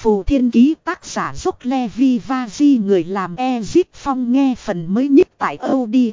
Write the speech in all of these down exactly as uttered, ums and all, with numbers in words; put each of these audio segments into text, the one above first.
phù thiên ký tác giả dốc Levi và Di người làm Ezip Phong nghe phần mới nhất tại audio.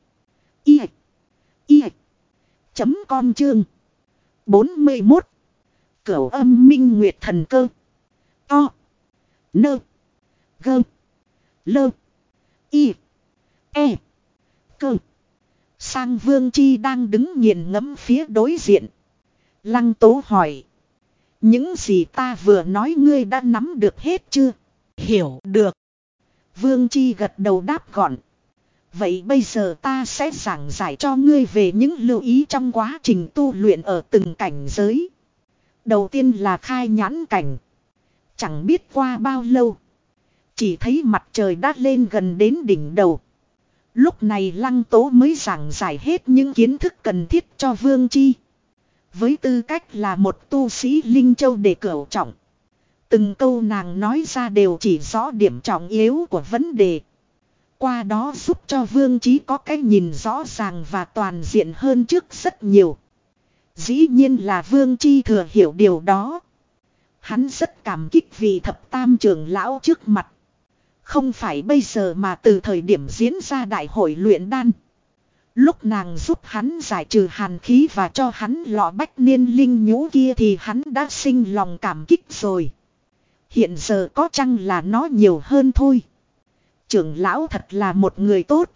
I. I. Chấm com chương. bốn mươi mốt. Cửu âm minh nguyệt thần cơ. To. Nơ. Gơ. Lơ. Y. E. Cơ. Sang Vương Chi đang đứng nghiền ngẫm phía đối diện. Lăng Tố hỏi. Những gì ta vừa nói ngươi đã nắm được hết chưa? Hiểu được. Vương Chi gật đầu đáp gọn. Vậy bây giờ ta sẽ giảng giải cho ngươi về những lưu ý trong quá trình tu luyện ở từng cảnh giới. Đầu tiên là khai nhãn cảnh. Chẳng biết qua bao lâu. Chỉ thấy mặt trời đã lên gần đến đỉnh đầu. Lúc này Lăng Tố mới giảng giải hết những kiến thức cần thiết cho Vương Chi. Với tư cách là một tu sĩ Linh Châu để cửu trọng. Từng câu nàng nói ra đều chỉ rõ điểm trọng yếu của vấn đề. Qua đó giúp cho Vương Chí có cái nhìn rõ ràng và toàn diện hơn trước rất nhiều. Dĩ nhiên là Vương Chi thừa hiểu điều đó. Hắn rất cảm kích vì thập tam trưởng lão trước mặt. Không phải bây giờ mà từ thời điểm diễn ra đại hội luyện đan. Lúc nàng giúp hắn giải trừ hàn khí và cho hắn lọ bách niên linh nhũ kia thì hắn đã sinh lòng cảm kích rồi. Hiện giờ có chăng là nó nhiều hơn thôi. Trưởng lão thật là một người tốt.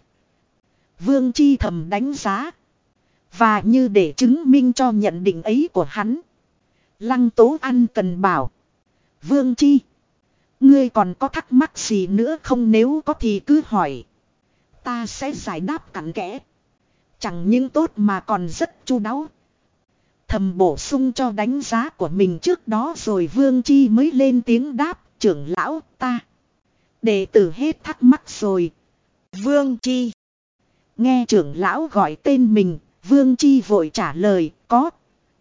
Vương Chi thầm đánh giá. Và như để chứng minh cho nhận định ấy của hắn. Lăng Tố ăn cần bảo. Vương Chi. Ngươi còn có thắc mắc gì nữa không, nếu có thì cứ hỏi. Ta sẽ giải đáp cặn kẽ. Chẳng những tốt mà còn rất chu đáo. Thầm bổ sung cho đánh giá của mình trước đó rồi Vương Chi mới lên tiếng đáp. Trưởng lão ta. Đệ tử hết thắc mắc rồi. Vương Chi. Nghe trưởng lão gọi tên mình. Vương Chi vội trả lời. Có.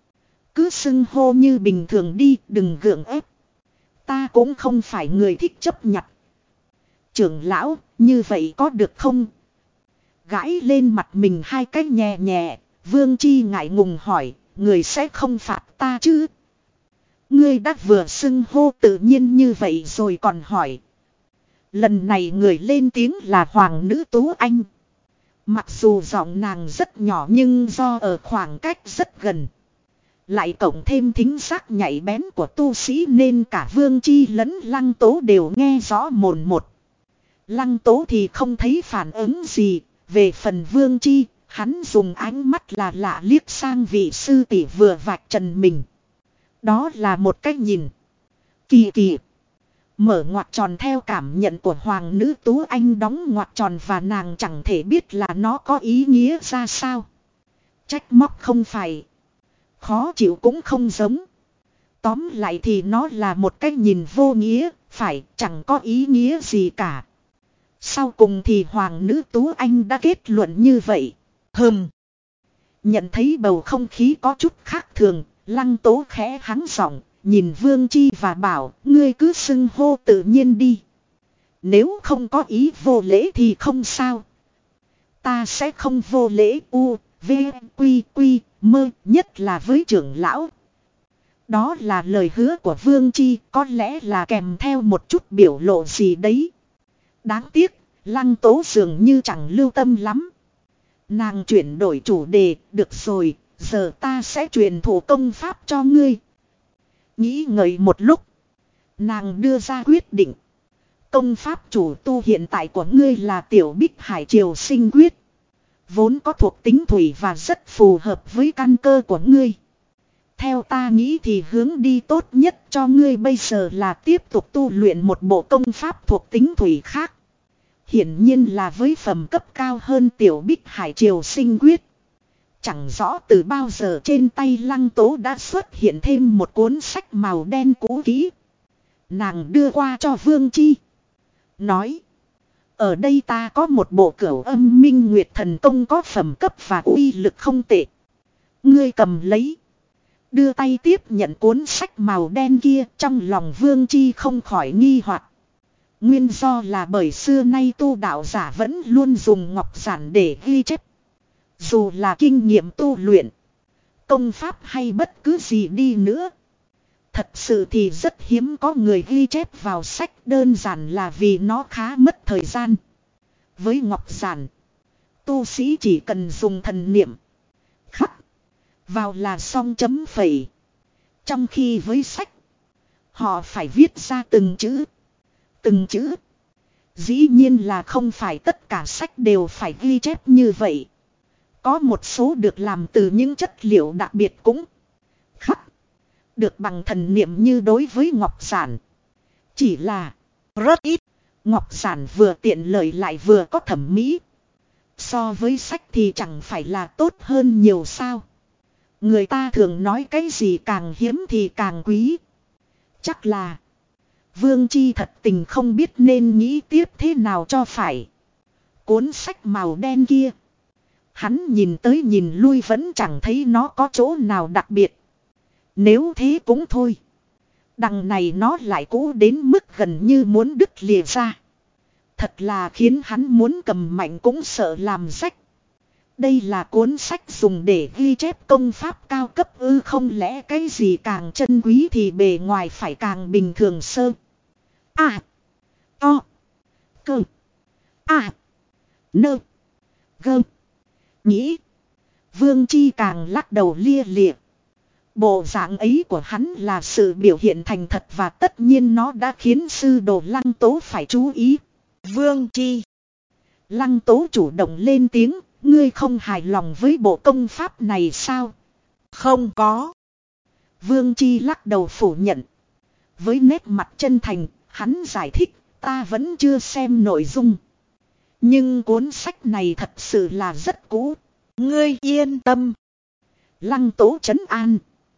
Cứ xưng hô như bình thường đi, đừng gượng ép. Ta cũng không phải người thích chấp nhặt. Trưởng lão, như vậy có được không? Gãi lên mặt mình hai cái nhẹ nhẹ. Vương Chi ngại ngùng hỏi. Người sẽ không phạt ta chứ? Ngươi đã vừa xưng hô tự nhiên như vậy rồi còn hỏi. Lần này người lên tiếng là Hoàng nữ Tú Anh. Mặc dù giọng nàng rất nhỏ nhưng do ở khoảng cách rất gần. Lại cộng thêm thính giác nhạy bén của tu sĩ nên cả Vương Chi lẫn Lăng Tố đều nghe rõ mồn một. Lăng Tố thì không thấy phản ứng gì. Về phần Vương Chi, hắn dùng ánh mắt là lạ liếc sang vị sư tỷ vừa vạch trần mình. Đó là một cách nhìn. Kỳ kỳ. Mở ngoặc tròn theo cảm nhận của Hoàng nữ Tú Anh đóng ngoặc tròn và nàng chẳng thể biết là nó có ý nghĩa ra sao. Trách móc không phải. Khó chịu cũng không giống. Tóm lại thì nó là một cách nhìn vô nghĩa, phải chẳng có ý nghĩa gì cả. Sau cùng thì Hoàng nữ Tú Anh đã kết luận như vậy. Hừm. Nhận thấy bầu không khí có chút khác thường, Lăng Tố khẽ hắng giọng, nhìn Vương Chi và bảo, ngươi cứ xưng hô tự nhiên đi. Nếu không có ý vô lễ thì không sao. Ta sẽ không vô lễ u, v, quy, quy, mơ, nhất là với trưởng lão. Đó là lời hứa của Vương Chi, có lẽ là kèm theo một chút biểu lộ gì đấy. Đáng tiếc, Lăng Tố dường như chẳng lưu tâm lắm. Nàng chuyển đổi chủ đề, được rồi, giờ ta sẽ truyền thụ công pháp cho ngươi. Nghĩ ngợi một lúc, nàng đưa ra quyết định. Công pháp chủ tu hiện tại của ngươi là Tiểu Bích Hải Triều Sinh Quyết. Vốn có thuộc tính thủy và rất phù hợp với căn cơ của ngươi. Theo ta nghĩ thì hướng đi tốt nhất cho ngươi bây giờ là tiếp tục tu luyện một bộ công pháp thuộc tính thủy khác. Hiển nhiên là với phẩm cấp cao hơn Tiểu Bích Hải Triều Sinh Quyết. Chẳng rõ từ bao giờ trên tay Lăng Tố đã xuất hiện thêm một cuốn sách màu đen cũ kỹ. Nàng đưa qua cho Vương Chi. Nói. Ở đây ta có một bộ cửu âm minh nguyệt thần công có phẩm cấp và uy lực không tệ. Ngươi cầm lấy. Đưa tay tiếp nhận cuốn sách màu đen kia, trong lòng Vương Chi không khỏi nghi hoặc. Nguyên do là bởi xưa nay tu đạo giả vẫn luôn dùng ngọc giản để ghi chép. Dù là kinh nghiệm tu luyện, công pháp hay bất cứ gì đi nữa. Thật sự thì rất hiếm có người ghi chép vào sách, đơn giản là vì nó khá mất thời gian. Với ngọc giản, tu sĩ chỉ cần dùng thần niệm khắc vào là xong chấm phẩy. Trong khi với sách, họ phải viết ra từng chữ. Từng chữ. Dĩ nhiên là không phải tất cả sách đều phải ghi chép như vậy. Có một số được làm từ những chất liệu đặc biệt cũng khắc được bằng thần niệm như đối với ngọc giản. Chỉ là rất ít. Ngọc giản vừa tiện lợi lại vừa có thẩm mỹ. So với sách thì chẳng phải là tốt hơn nhiều sao. Người ta thường nói cái gì càng hiếm thì càng quý. Chắc là Vương Chi thật tình không biết nên nghĩ tiếp thế nào cho phải. Cuốn sách màu đen kia, hắn nhìn tới nhìn lui vẫn chẳng thấy nó có chỗ nào đặc biệt. Nếu thế cũng thôi. Đằng này nó lại cũ đến mức gần như muốn đứt lìa ra. Thật là khiến hắn muốn cầm mạnh cũng sợ làm rách. Đây là cuốn sách dùng để ghi chép công pháp cao cấp ư, không lẽ cái gì càng chân quý thì bề ngoài phải càng bình thường sơ. À. To. Cơ. À. Nơ. Gơ. Nghĩ. Vương Chi càng lắc đầu lia lịa. Bộ dạng ấy của hắn là sự biểu hiện thành thật và tất nhiên nó đã khiến sư đồ Lăng Tố phải chú ý. Vương Chi. Lăng Tố chủ động lên tiếng, ngươi không hài lòng với bộ công pháp này sao? Không có. Vương Chi lắc đầu phủ nhận. Với nét mặt chân thành, hắn giải thích, ta vẫn chưa xem nội dung. Nhưng cuốn sách này thật sự là rất cũ. Ngươi yên tâm. Lăng Tố trấn an.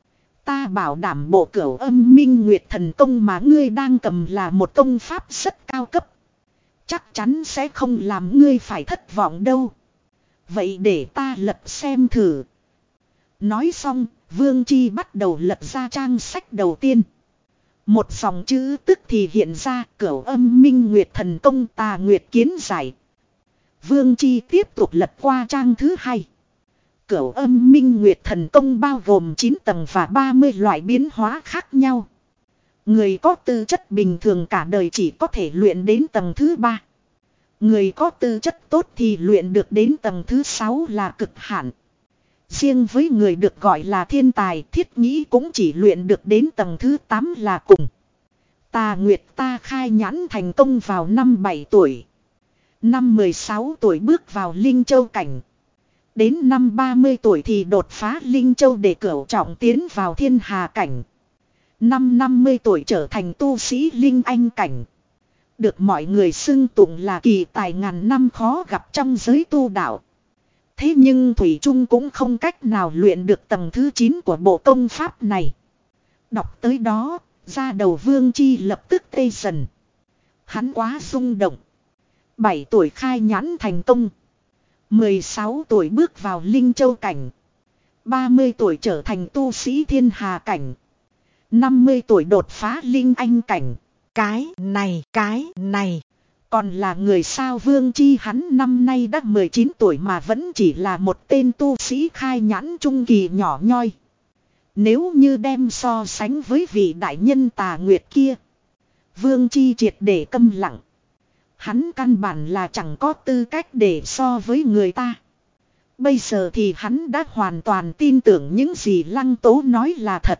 Ta bảo đảm bộ Cửu Âm Minh Nguyệt Thần Công mà ngươi đang cầm là một công pháp rất cao cấp. Chắc chắn sẽ không làm ngươi phải thất vọng đâu. Vậy để ta lật xem thử. Nói xong, Vương Chi bắt đầu lật ra trang sách đầu tiên. Một dòng chữ tức thì hiện ra, Cửu Âm Minh Nguyệt Thần Công Tà Nguyệt Kiến Giải. Vương Chi tiếp tục lật qua trang thứ hai. Cửu Âm Minh Nguyệt Thần Công bao gồm chín tầng và ba mươi loại biến hóa khác nhau. Người có tư chất bình thường cả đời chỉ có thể luyện đến tầng thứ ba. Người có tư chất tốt thì luyện được đến tầng thứ sáu là cực hạn. Riêng với người được gọi là thiên tài, thiết nghĩ cũng chỉ luyện được đến tầng thứ tám là cùng. Tà Nguyệt ta khai nhãn thành công vào năm bảy tuổi. Năm mười sáu tuổi bước vào Linh Châu cảnh. Đến năm ba mươi tuổi thì đột phá Linh Châu để cửu trọng tiến vào Thiên Hà cảnh. Năm năm mươi tuổi trở thành tu sĩ Linh Anh cảnh. Được mọi người xưng tụng là kỳ tài ngàn năm khó gặp trong giới tu đạo. Thế nhưng Thủy Trung cũng không cách nào luyện được tầng thứ chín của bộ công pháp này. Đọc tới đó, da đầu Vương Chi lập tức tê dần. Hắn quá rung động. bảy tuổi khai nhãn thành công. mười sáu tuổi bước vào Linh Châu cảnh. ba mươi tuổi trở thành tu sĩ Thiên Hà cảnh. năm mươi tuổi đột phá Linh Anh cảnh. Cái này, cái này. Còn là người sao Vương Chi hắn năm nay đã mười chín tuổi mà vẫn chỉ là một tên tu sĩ khai nhãn trung kỳ nhỏ nhoi. Nếu như đem so sánh với vị đại nhân Tà Nguyệt kia. Vương Chi triệt để câm lặng. Hắn căn bản là chẳng có tư cách để so với người ta. Bây giờ thì hắn đã hoàn toàn tin tưởng những gì Lăng Tố nói là thật.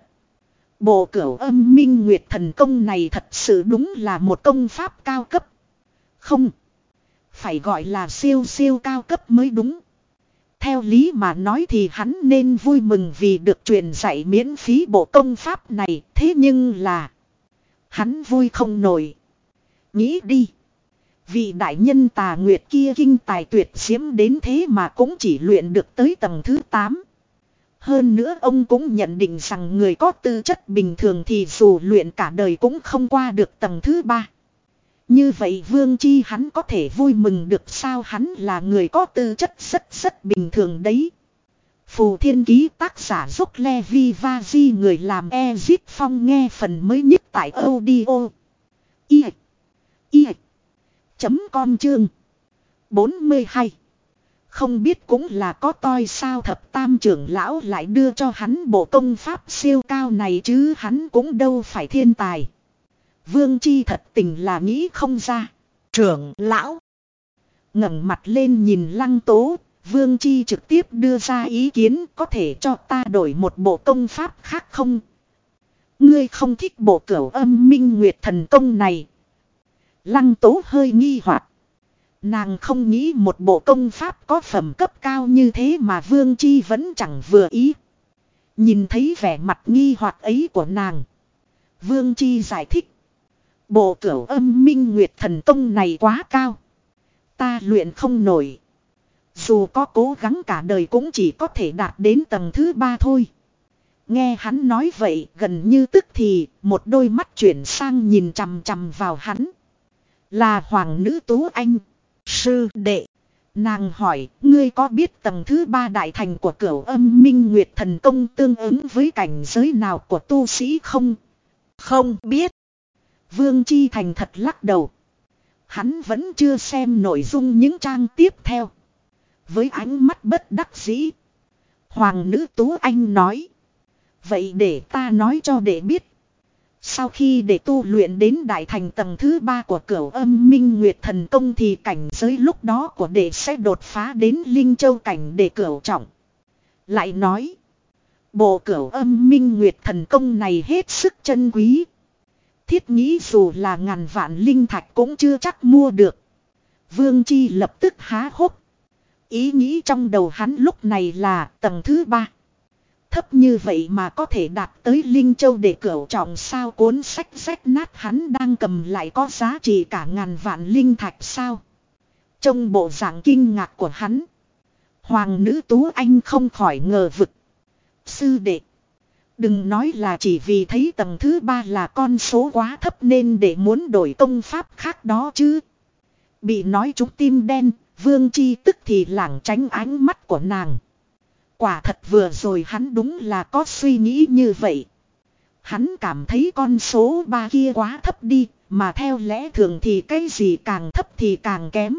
Bộ Cửu Âm Minh Nguyệt Thần Công này thật sự đúng là một công pháp cao cấp. Không. Phải gọi là siêu siêu cao cấp mới đúng. Theo lý mà nói thì hắn nên vui mừng vì được truyền dạy miễn phí bộ công pháp này. Thế nhưng là. Hắn vui không nổi. Nghĩ đi. Vị đại nhân Tà Nguyệt kia kinh tài tuyệt diễm đến thế mà cũng chỉ luyện được tới tầng thứ tám. Hơn nữa ông cũng nhận định rằng người có tư chất bình thường thì dù luyện cả đời cũng không qua được tầng thứ ba. Như vậy Vương Chi hắn có thể vui mừng được sao, hắn là người có tư chất rất rất bình thường đấy. Phù Thiên Ký tác giả Dốc Levi Vaji người làm Ezip Phong nghe phần mới nhất tại audio. I. I. Chấm com chương bốn mươi hai. Không biết cũng là có toi sao thập tam trưởng lão lại đưa cho hắn bộ công pháp siêu cao này chứ hắn cũng đâu phải thiên tài. Vương Chi thật tình là nghĩ không ra. Trưởng lão ngẩng mặt lên nhìn Lăng Tố, Vương Chi trực tiếp đưa ra ý kiến có thể cho ta đổi một bộ công pháp khác không? Ngươi không thích bộ cửu âm minh nguyệt thần công này. Lăng Tố hơi nghi hoặc. Nàng không nghĩ một bộ công pháp có phẩm cấp cao như thế mà Vương Chi vẫn chẳng vừa ý. Nhìn thấy vẻ mặt nghi hoặc ấy của nàng, Vương Chi giải thích. Bộ cửu âm minh nguyệt thần công này quá cao. Ta luyện không nổi. Dù có cố gắng cả đời cũng chỉ có thể đạt đến tầng thứ ba thôi. Nghe hắn nói vậy gần như tức thì một đôi mắt chuyển sang nhìn chằm chằm vào hắn. Là hoàng nữ Tú Anh. Sư đệ. Nàng hỏi ngươi có biết tầng thứ ba đại thành của cửu âm minh nguyệt thần công tương ứng với cảnh giới nào của tu sĩ không? Không biết. Vương Chi thành thật lắc đầu. Hắn vẫn chưa xem nội dung những trang tiếp theo. Với ánh mắt bất đắc dĩ, hoàng nữ Tú Anh nói. Vậy để ta nói cho đệ biết. Sau khi đệ tu luyện đến đại thành tầng thứ ba của cửu âm minh nguyệt thần công thì cảnh giới lúc đó của đệ sẽ đột phá đến linh châu cảnh đệ cửu trọng. Lại nói. Bộ cửu âm minh nguyệt thần công này hết sức chân quý. Thiết nghĩ dù là ngàn vạn linh thạch cũng chưa chắc mua được. Vương Chi lập tức há hốc. Ý nghĩ trong đầu hắn lúc này là tầng thứ ba. Thấp như vậy mà có thể đạt tới Linh Châu để cửu trọng sao cuốn sách rách nát hắn đang cầm lại có giá trị cả ngàn vạn linh thạch sao. Trong bộ dạng kinh ngạc của hắn, hoàng nữ Tú Anh không khỏi ngờ vực. Sư đệ, đừng nói là chỉ vì thấy tầng thứ ba là con số quá thấp nên để muốn đổi công pháp khác đó chứ. Bị nói trúng tim đen, Vương Chi tức thì lảng tránh ánh mắt của nàng. Quả thật vừa rồi hắn đúng là có suy nghĩ như vậy. Hắn cảm thấy con số ba kia quá thấp đi, mà theo lẽ thường thì cái gì càng thấp thì càng kém.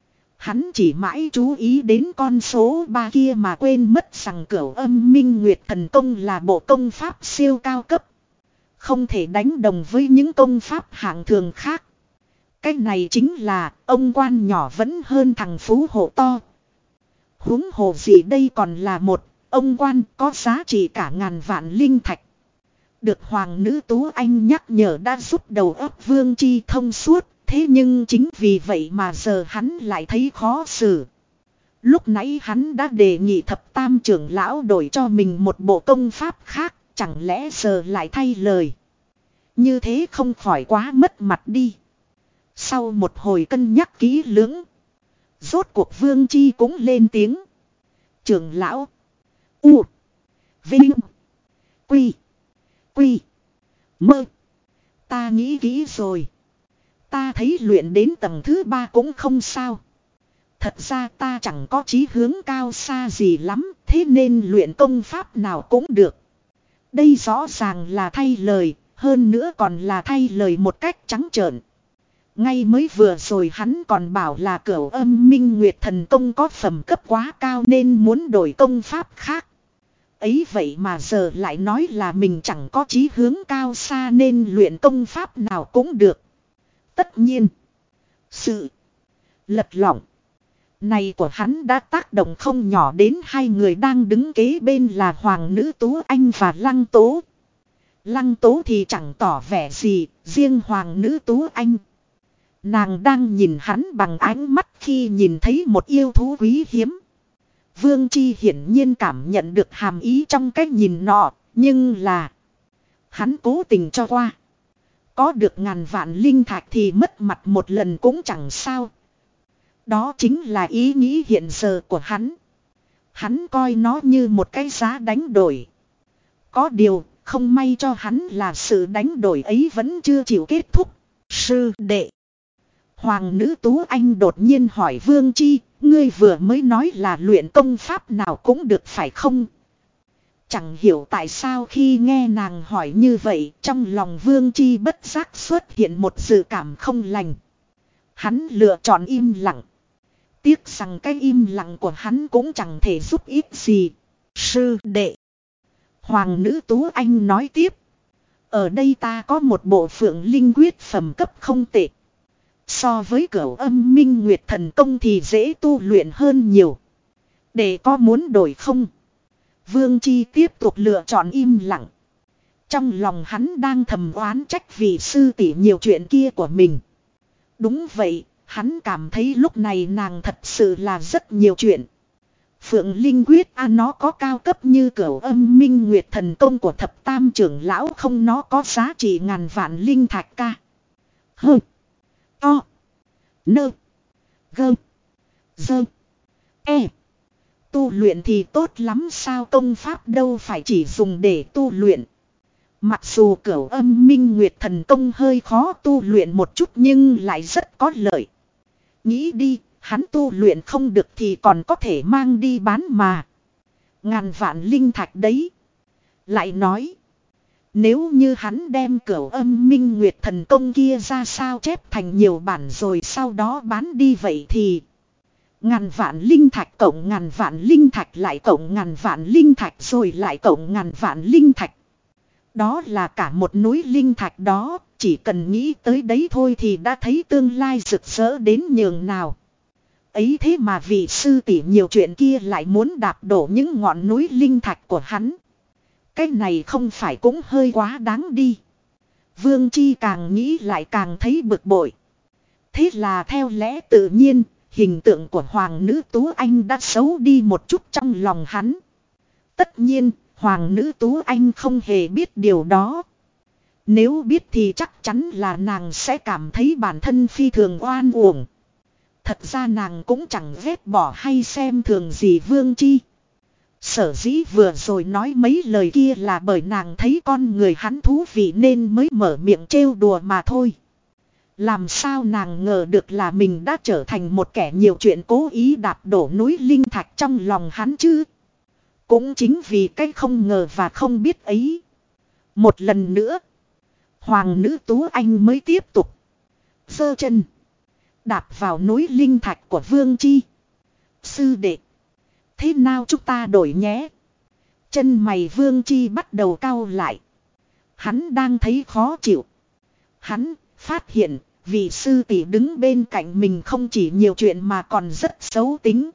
Hắn chỉ mãi chú ý đến con số ba kia mà quên mất rằng cửu âm minh nguyệt thần công là bộ công pháp siêu cao cấp. Không thể đánh đồng với những công pháp hạng thường khác. Cái này chính là ông quan nhỏ vẫn hơn thằng phú hộ to. Huống hồ gì đây còn là một ông quan có giá trị cả ngàn vạn linh thạch. Được hoàng nữ Tú Anh nhắc nhở đã giúp đầu óc Vương Chi thông suốt. Thế nhưng chính vì vậy mà giờ hắn lại thấy khó xử. Lúc nãy hắn đã đề nghị thập tam trưởng lão đổi cho mình một bộ công pháp khác. Chẳng lẽ giờ lại thay lời. Như thế không khỏi quá mất mặt đi. Sau một hồi cân nhắc kỹ lưỡng, rốt cuộc Vương Chi cũng lên tiếng. Trưởng lão. U. Vinh. Quy. Quy. Mơ. Ta nghĩ kỹ rồi. Ta thấy luyện đến tầng thứ ba cũng không sao. Thật ra ta chẳng có chí hướng cao xa gì lắm. Thế nên luyện công pháp nào cũng được. Đây rõ ràng là thay lời. Hơn nữa còn là thay lời một cách trắng trợn. Ngay mới vừa rồi hắn còn bảo là cửu âm minh nguyệt thần công có phẩm cấp quá cao nên muốn đổi công pháp khác. Ấy vậy mà giờ lại nói là mình chẳng có chí hướng cao xa nên luyện công pháp nào cũng được. Tất nhiên, sự lật lọng này của hắn đã tác động không nhỏ đến hai người đang đứng kế bên là hoàng nữ Tú Anh và Lăng Tố. Lăng Tố thì chẳng tỏ vẻ gì, riêng hoàng nữ Tú Anh. Nàng đang nhìn hắn bằng ánh mắt khi nhìn thấy một yêu thú quý hiếm. Vương Chi hiển nhiên cảm nhận được hàm ý trong cách nhìn nọ, nhưng là hắn cố tình cho qua. Có được ngàn vạn linh thạch thì mất mặt một lần cũng chẳng sao. Đó chính là ý nghĩ hiện giờ của hắn. Hắn coi nó như một cái giá đánh đổi. Có điều, không may cho hắn là sự đánh đổi ấy vẫn chưa chịu kết thúc. Sư đệ. Hoàng nữ Tú Anh đột nhiên hỏi Vương Chi, ngươi vừa mới nói là luyện công pháp nào cũng được phải không? Chẳng hiểu tại sao khi nghe nàng hỏi như vậy, trong lòng Vương Chi bất giác xuất hiện một dự cảm không lành. Hắn lựa chọn im lặng. tiếc rằng cái im lặng của hắn cũng chẳng thể giúp ích gì. Sư đệ. Hoàng nữ Tú Anh nói tiếp. Ở đây ta có một bộ phượng linh quyết phẩm cấp không tệ. So với cửu âm minh nguyệt thần công thì dễ tu luyện hơn nhiều. Để có muốn đổi không? Vương Chi tiếp tục lựa chọn im lặng. Trong lòng hắn đang thầm oán trách vì sư tỷ nhiều chuyện kia của mình. Đúng vậy, hắn cảm thấy lúc này nàng thật sự là rất nhiều chuyện. Phượng Linh Quyết a à, nó có cao cấp như cửu âm minh nguyệt thần công của thập tam trưởng lão không, nó có giá trị ngàn vạn linh thạch ca. Hơ. To. Nơ. Gơ. Dơ. E. Tu luyện thì tốt lắm sao, công pháp đâu phải chỉ dùng để tu luyện. Mặc dù cửu âm minh nguyệt thần công hơi khó tu luyện một chút nhưng lại rất có lợi. Nghĩ đi, hắn tu luyện không được thì còn có thể mang đi bán mà. Ngàn vạn linh thạch đấy. Lại nói, nếu như hắn đem cửu âm minh nguyệt thần công kia ra sao chép thành nhiều bản rồi sau đó bán đi vậy thì ngàn vạn linh thạch cộng ngàn vạn linh thạch lại cộng ngàn vạn linh thạch rồi lại cộng ngàn vạn linh thạch. Đó là cả một núi linh thạch đó, chỉ cần nghĩ tới đấy thôi thì đã thấy tương lai rực rỡ đến nhường nào. Ấy thế mà vị sư tỷ nhiều chuyện kia lại muốn đạp đổ những ngọn núi linh thạch của hắn. Cái này không phải cũng hơi quá đáng đi. Vương Chi càng nghĩ lại càng thấy bực bội. Thế là theo lẽ tự nhiên, hình tượng của hoàng nữ Tú Anh đã xấu đi một chút trong lòng hắn. Tất nhiên, hoàng nữ Tú Anh không hề biết điều đó. Nếu biết thì chắc chắn là nàng sẽ cảm thấy bản thân phi thường oan uổng. Thật ra nàng cũng chẳng ghét bỏ hay xem thường gì Vương Chi. Sở dĩ vừa rồi nói mấy lời kia là bởi nàng thấy con người hắn thú vị nên mới mở miệng trêu đùa mà thôi. Làm sao nàng ngờ được là mình đã trở thành một kẻ nhiều chuyện cố ý đạp đổ núi linh thạch trong lòng hắn chứ. Cũng chính vì cái không ngờ và không biết ấy. Một lần nữa, hoàng nữ Tú Anh mới tiếp tục giơ chân đạp vào núi linh thạch của Vương Chi. Sư đệ, thế nào chúng ta đổi nhé? Chân mày Vương Chi bắt đầu cau lại. Hắn đang thấy khó chịu. Hắn phát hiện vị sư tỷ đứng bên cạnh mình không chỉ nhiều chuyện mà còn rất xấu tính.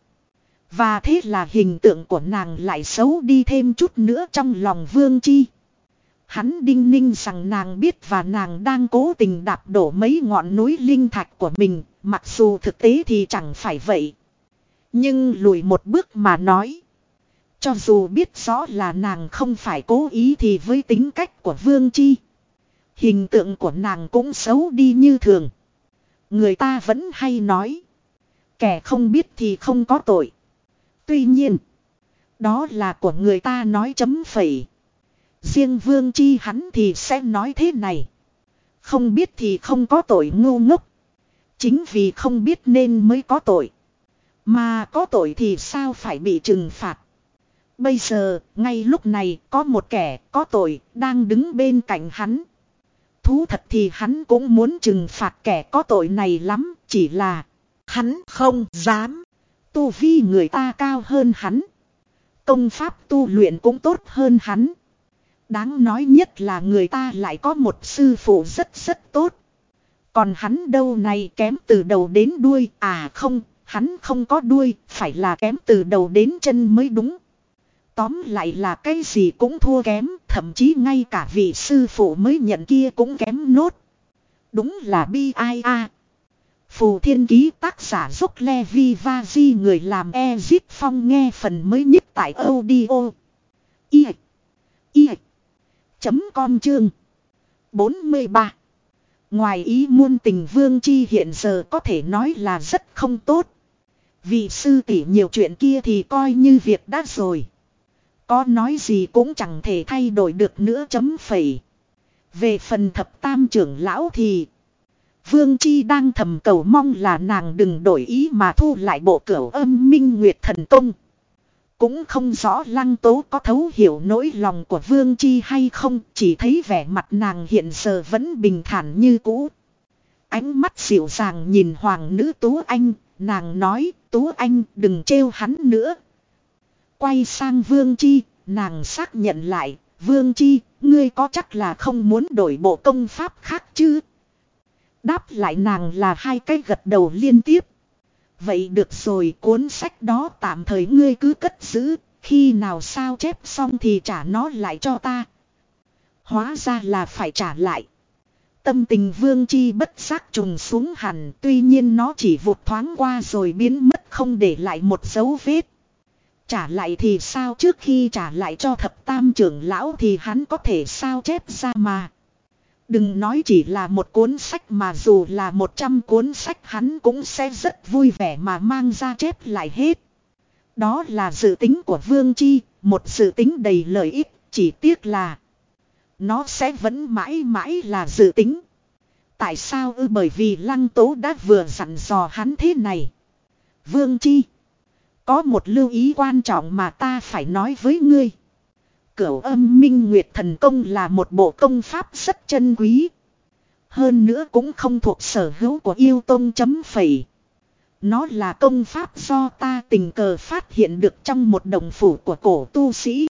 Và thế là hình tượng của nàng lại xấu đi thêm chút nữa trong lòng Vương Chi. Hắn đinh ninh rằng nàng biết và nàng đang cố tình đạp đổ mấy ngọn núi linh thạch của mình, mặc dù thực tế thì chẳng phải vậy. Nhưng lùi một bước mà nói, cho dù biết rõ là nàng không phải cố ý thì với tính cách của Vương Chi, hình tượng của nàng cũng xấu đi như thường. Người ta vẫn hay nói, kẻ không biết thì không có tội. Tuy nhiên, đó là của người ta nói chấm phẩy. Riêng Vương Chi hắn thì sẽ nói thế này. Không biết thì không có tội ngu ngốc. Chính vì không biết nên mới có tội. Mà có tội thì sao phải bị trừng phạt. Bây giờ, ngay lúc này có một kẻ có tội đang đứng bên cạnh hắn. Thú thật thì hắn cũng muốn trừng phạt kẻ có tội này lắm. Chỉ là hắn không dám. Tu vi người ta cao hơn hắn. Công pháp tu luyện cũng tốt hơn hắn. Đáng nói nhất là người ta lại có một sư phụ rất rất tốt. Còn hắn đâu này kém từ đầu đến đuôi. À không, hắn không có đuôi, phải là kém từ đầu đến chân mới đúng. Tóm lại là cái gì cũng thua kém, thậm chí ngay cả vị sư phụ mới nhận kia cũng kém nốt. Đúng là bi ai a. Phù Thiên Ký tác giả Dốc Levi Vaji, người làm Ezip Phong, nghe phần mới nhất tại audio i i chấm com chương bốn mươi ba. Ngoài ý muôn tình Vương Chi hiện giờ có thể nói là rất không tốt. Vì sư tỷ nhiều chuyện kia thì coi như việc đã rồi. Có nói gì cũng chẳng thể thay đổi được nữa chấm phẩy. Về phần thập tam trưởng lão thì Vương Chi đang thầm cầu mong là nàng đừng đổi ý mà thu lại bộ cửu âm minh nguyệt thần công. Cũng không rõ Lăng Tố có thấu hiểu nỗi lòng của Vương Chi hay không, chỉ thấy vẻ mặt nàng hiện giờ vẫn bình thản như cũ. Ánh mắt dịu dàng nhìn hoàng nữ Tú Anh, nàng nói, Tú Anh đừng trêu hắn nữa. Quay sang Vương Chi, nàng xác nhận lại, Vương Chi, ngươi có chắc là không muốn đổi bộ công pháp khác chứ? Đáp lại nàng là hai cái gật đầu liên tiếp. Vậy được rồi, cuốn sách đó tạm thời ngươi cứ cất giữ, khi nào sao chép xong thì trả nó lại cho ta. Hóa ra là phải trả lại. Tâm tình Vương Chi bất giác trùng xuống hẳn, tuy nhiên nó chỉ vụt thoáng qua rồi biến mất không để lại một dấu vết. Trả lại thì sao, trước khi trả lại cho thập tam trưởng lão thì hắn có thể sao chép ra mà. Đừng nói chỉ là một cuốn sách mà dù là một trăm cuốn sách hắn cũng sẽ rất vui vẻ mà mang ra chép lại hết. Đó là dự tính của Vương Chi, một dự tính đầy lợi ích, chỉ tiếc là nó sẽ vẫn mãi mãi là dự tính. Tại sao ư? Bởi vì Lăng Tố đã vừa dặn dò hắn thế này. Vương Chi, có một lưu ý quan trọng mà ta phải nói với ngươi. Cửu Âm Minh Nguyệt Thần Công là một bộ công pháp rất chân quý. Hơn nữa cũng không thuộc sở hữu của Yêu Tông chấm phẩy. Nó là công pháp do ta tình cờ phát hiện được trong một đồng phủ của cổ tu sĩ.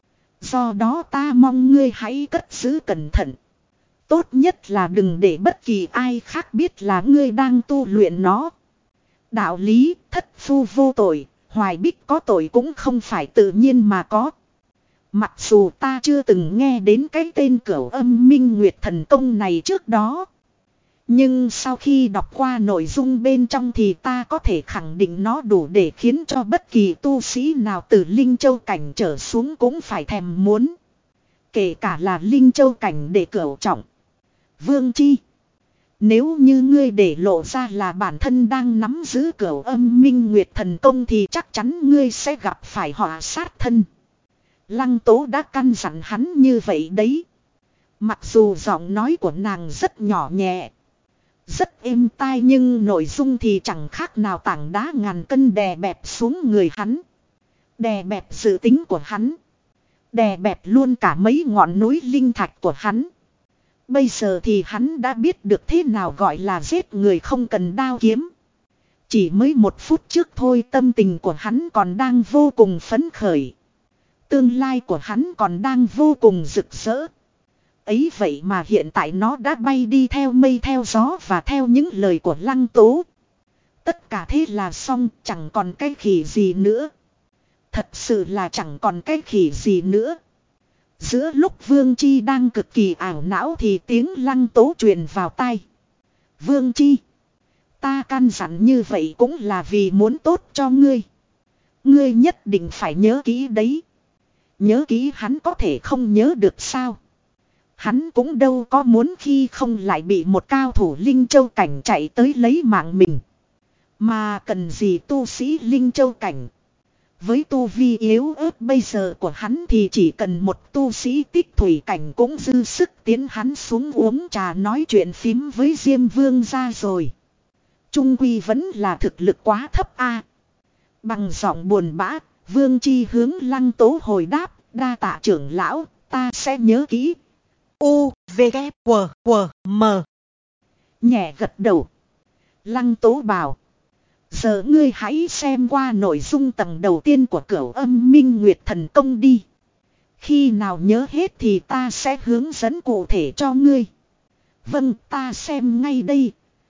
Do đó ta mong ngươi hãy cất giữ cẩn thận. Tốt nhất là đừng để bất kỳ ai khác biết là ngươi đang tu luyện nó. Đạo lý, thất phu vô tội, hoài bích có tội cũng không phải tự nhiên mà có. Mặc dù ta chưa từng nghe đến cái tên Cửu Âm Minh Nguyệt Thần Công này trước đó. Nhưng sau khi đọc qua nội dung bên trong thì ta có thể khẳng định nó đủ để khiến cho bất kỳ tu sĩ nào từ Linh Châu Cảnh trở xuống cũng phải thèm muốn. Kể cả là Linh Châu Cảnh để cửu trọng. Vương Chi, nếu như ngươi để lộ ra là bản thân đang nắm giữ Cửu Âm Minh Nguyệt Thần Công thì chắc chắn ngươi sẽ gặp phải họa sát thân. Lăng Tố đã căn dặn hắn như vậy đấy. Mặc dù giọng nói của nàng rất nhỏ nhẹ, rất êm tai, nhưng nội dung thì chẳng khác nào tảng đá ngàn cân đè bẹp xuống người hắn. Đè bẹp dự tính của hắn. Đè bẹp luôn cả mấy ngọn núi linh thạch của hắn. Bây giờ thì hắn đã biết được thế nào gọi là giết người không cần đao kiếm. Chỉ mới một phút trước thôi tâm tình của hắn còn đang vô cùng phấn khởi. Tương lai của hắn còn đang vô cùng rực rỡ. Ấy vậy mà hiện tại nó đã bay đi theo mây theo gió và theo những lời của Lăng Tố. Tất cả thế là xong, chẳng còn cái khỉ gì nữa. Thật sự là chẳng còn cái khỉ gì nữa. Giữa lúc Vương Chi đang cực kỳ ảo não thì tiếng Lăng Tố truyền vào tai. Vương Chi, ta căn dặn như vậy cũng là vì muốn tốt cho ngươi. Ngươi nhất định phải nhớ kỹ đấy. Nhớ kỹ, hắn có thể không nhớ được sao? Hắn cũng đâu có muốn khi không lại bị một cao thủ Linh Châu Cảnh chạy tới lấy mạng mình. Mà cần gì tu sĩ Linh Châu Cảnh? Với tu vi yếu ớt bây giờ của hắn thì chỉ cần một tu sĩ Tích Thủy Cảnh cũng dư sức tiến hắn xuống uống trà nói chuyện phím với Diêm Vương ra rồi. Trung quy vẫn là thực lực quá thấp a. Bằng giọng buồn bã, Vương Chi hướng Lăng Tố hồi đáp, đa tạ trưởng lão, ta sẽ nhớ kỹ. U, V, K, W, W, M. Nhẹ gật đầu. Lăng Tố bảo. Giờ ngươi hãy xem qua nội dung tầng đầu tiên của Cửu Âm Minh Nguyệt Thần Công đi. Khi nào nhớ hết thì ta sẽ hướng dẫn cụ thể cho ngươi. Vâng, ta xem ngay đây.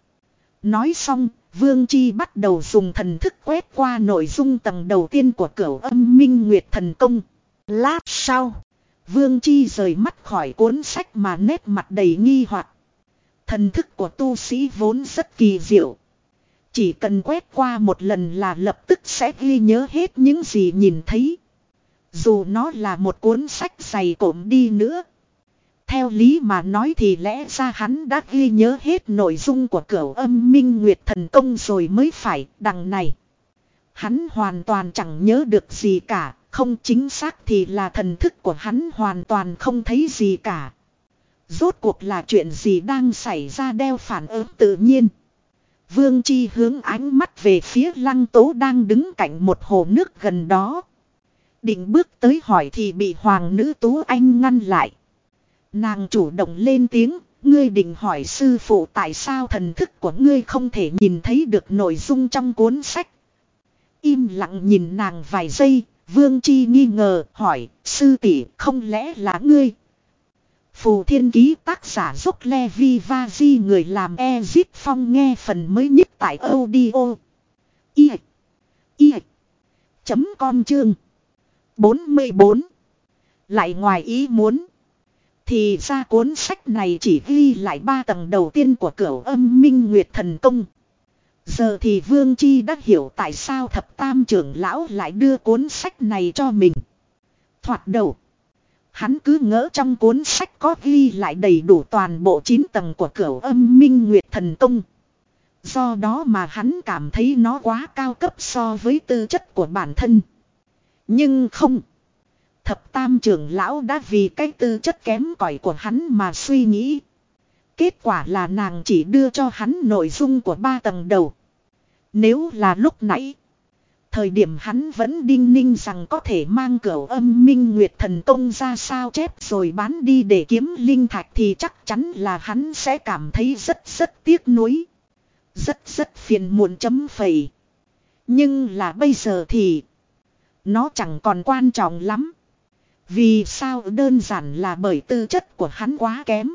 Nói xong, Vương Chi bắt đầu dùng thần thức quét qua nội dung tầng đầu tiên của Cửu Âm Minh Nguyệt Thần Công. Lát sau, Vương Chi rời mắt khỏi cuốn sách mà nét mặt đầy nghi hoặc. Thần thức của tu sĩ vốn rất kỳ diệu. Chỉ cần quét qua một lần là lập tức sẽ ghi nhớ hết những gì nhìn thấy. Dù nó là một cuốn sách dày cộm đi nữa. Theo lý mà nói thì lẽ ra hắn đã ghi nhớ hết nội dung của Cửu Âm Minh Nguyệt Thần Công rồi mới phải. Đằng này, hắn hoàn toàn chẳng nhớ được gì cả. Không, chính xác thì là thần thức của hắn hoàn toàn không thấy gì cả. Rốt cuộc là chuyện gì đang xảy ra? Đeo phản ứng tự nhiên. Vương Chi hướng ánh mắt về phía Lăng Tố đang đứng cạnh một hồ nước gần đó. Định bước tới hỏi thì bị Hoàng nữ Tú Anh ngăn lại. Nàng chủ động lên tiếng, ngươi định hỏi sư phụ tại sao thần thức của ngươi không thể nhìn thấy được nội dung trong cuốn sách. Im lặng nhìn nàng vài giây, Vương Chi nghi ngờ hỏi, sư tỷ không lẽ là ngươi? Phù Thiên Ký tác giả Dốc Levi Vaji người làm Ezip Phong nghe phần mới nhất tại audio. Y. Y. Chấm com chương. bốn mươi bốn. Lại ngoài ý muốn. Thì ra cuốn sách này chỉ ghi lại ba tầng đầu tiên của Cửu Âm Minh Nguyệt Thần Công. Giờ thì Vương Chi đã hiểu tại sao thập tam trưởng lão lại đưa cuốn sách này cho mình. Thoạt đầu. Hắn cứ ngỡ trong cuốn sách có ghi lại đầy đủ toàn bộ chín tầng của Cửu Âm Minh Nguyệt Thần Công. Do đó mà hắn cảm thấy nó quá cao cấp so với tư chất của bản thân. Nhưng không. Thập tam trưởng lão đã vì cái tư chất kém cỏi của hắn mà suy nghĩ. Kết quả là nàng chỉ đưa cho hắn nội dung của ba tầng đầu. Nếu là lúc nãy. Thời điểm hắn vẫn đinh ninh rằng có thể mang Cửu Âm Minh Nguyệt Thần Công ra sao chép rồi bán đi để kiếm linh thạch thì chắc chắn là hắn sẽ cảm thấy rất rất tiếc nuối. Rất rất phiền muộn chấm phẩy. Nhưng là bây giờ thì. Nó chẳng còn quan trọng lắm. Vì sao đơn giản là bởi tư chất của hắn quá kém.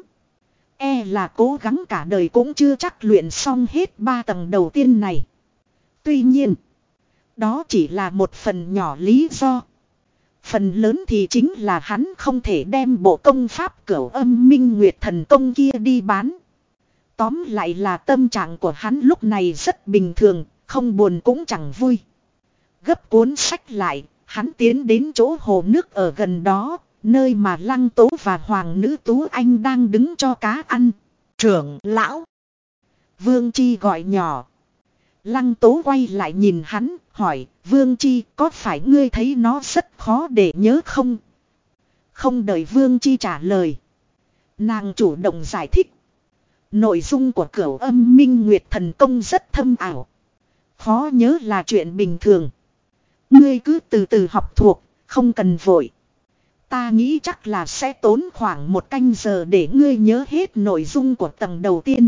E là cố gắng cả đời cũng chưa chắc luyện xong hết ba tầng đầu tiên này. Tuy nhiên. Đó chỉ là một phần nhỏ lý do. Phần lớn thì chính là hắn không thể đem bộ công pháp Cửu Âm Minh Nguyệt Thần Công kia đi bán. Tóm lại là tâm trạng của hắn lúc này rất bình thường, không buồn cũng chẳng vui. Gấp cuốn sách lại, hắn tiến đến chỗ hồ nước ở gần đó, nơi mà Lăng Tố và Hoàng nữ Tú Anh đang đứng cho cá ăn. Trưởng lão. Vương Chi gọi nhỏ. Lăng Tố quay lại nhìn hắn, hỏi, Vương Chi có phải ngươi thấy nó rất khó để nhớ không? Không đợi Vương Chi trả lời. Nàng chủ động giải thích. Nội dung của Cửu Âm Minh Nguyệt Thần Công rất thâm ảo. Khó nhớ là chuyện bình thường. Ngươi cứ từ từ học thuộc, không cần vội. Ta nghĩ chắc là sẽ tốn khoảng một canh giờ để ngươi nhớ hết nội dung của tầng đầu tiên.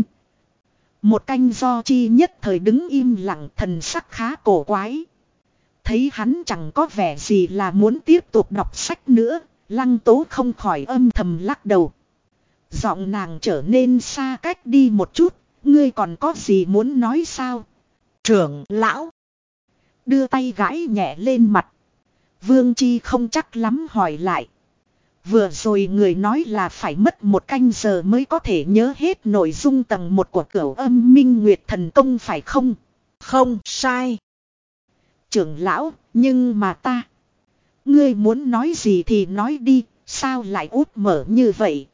Một canh do Chi nhất thời đứng im lặng, thần sắc khá cổ quái. Thấy hắn chẳng có vẻ gì là muốn tiếp tục đọc sách nữa, Lăng Tố không khỏi âm thầm lắc đầu. Giọng nàng trở nên xa cách đi một chút, ngươi còn có gì muốn nói sao? Trưởng lão. Đưa tay gãi nhẹ lên mặt. Vương Chi không chắc lắm hỏi lại. Vừa rồi người nói là phải mất một canh giờ mới có thể nhớ hết nội dung tầng một của Cửu Âm Minh Nguyệt Thần Công phải không? Không sai. Trưởng lão, nhưng mà ta. Ngươi muốn nói gì thì nói đi, sao lại úp mở như vậy?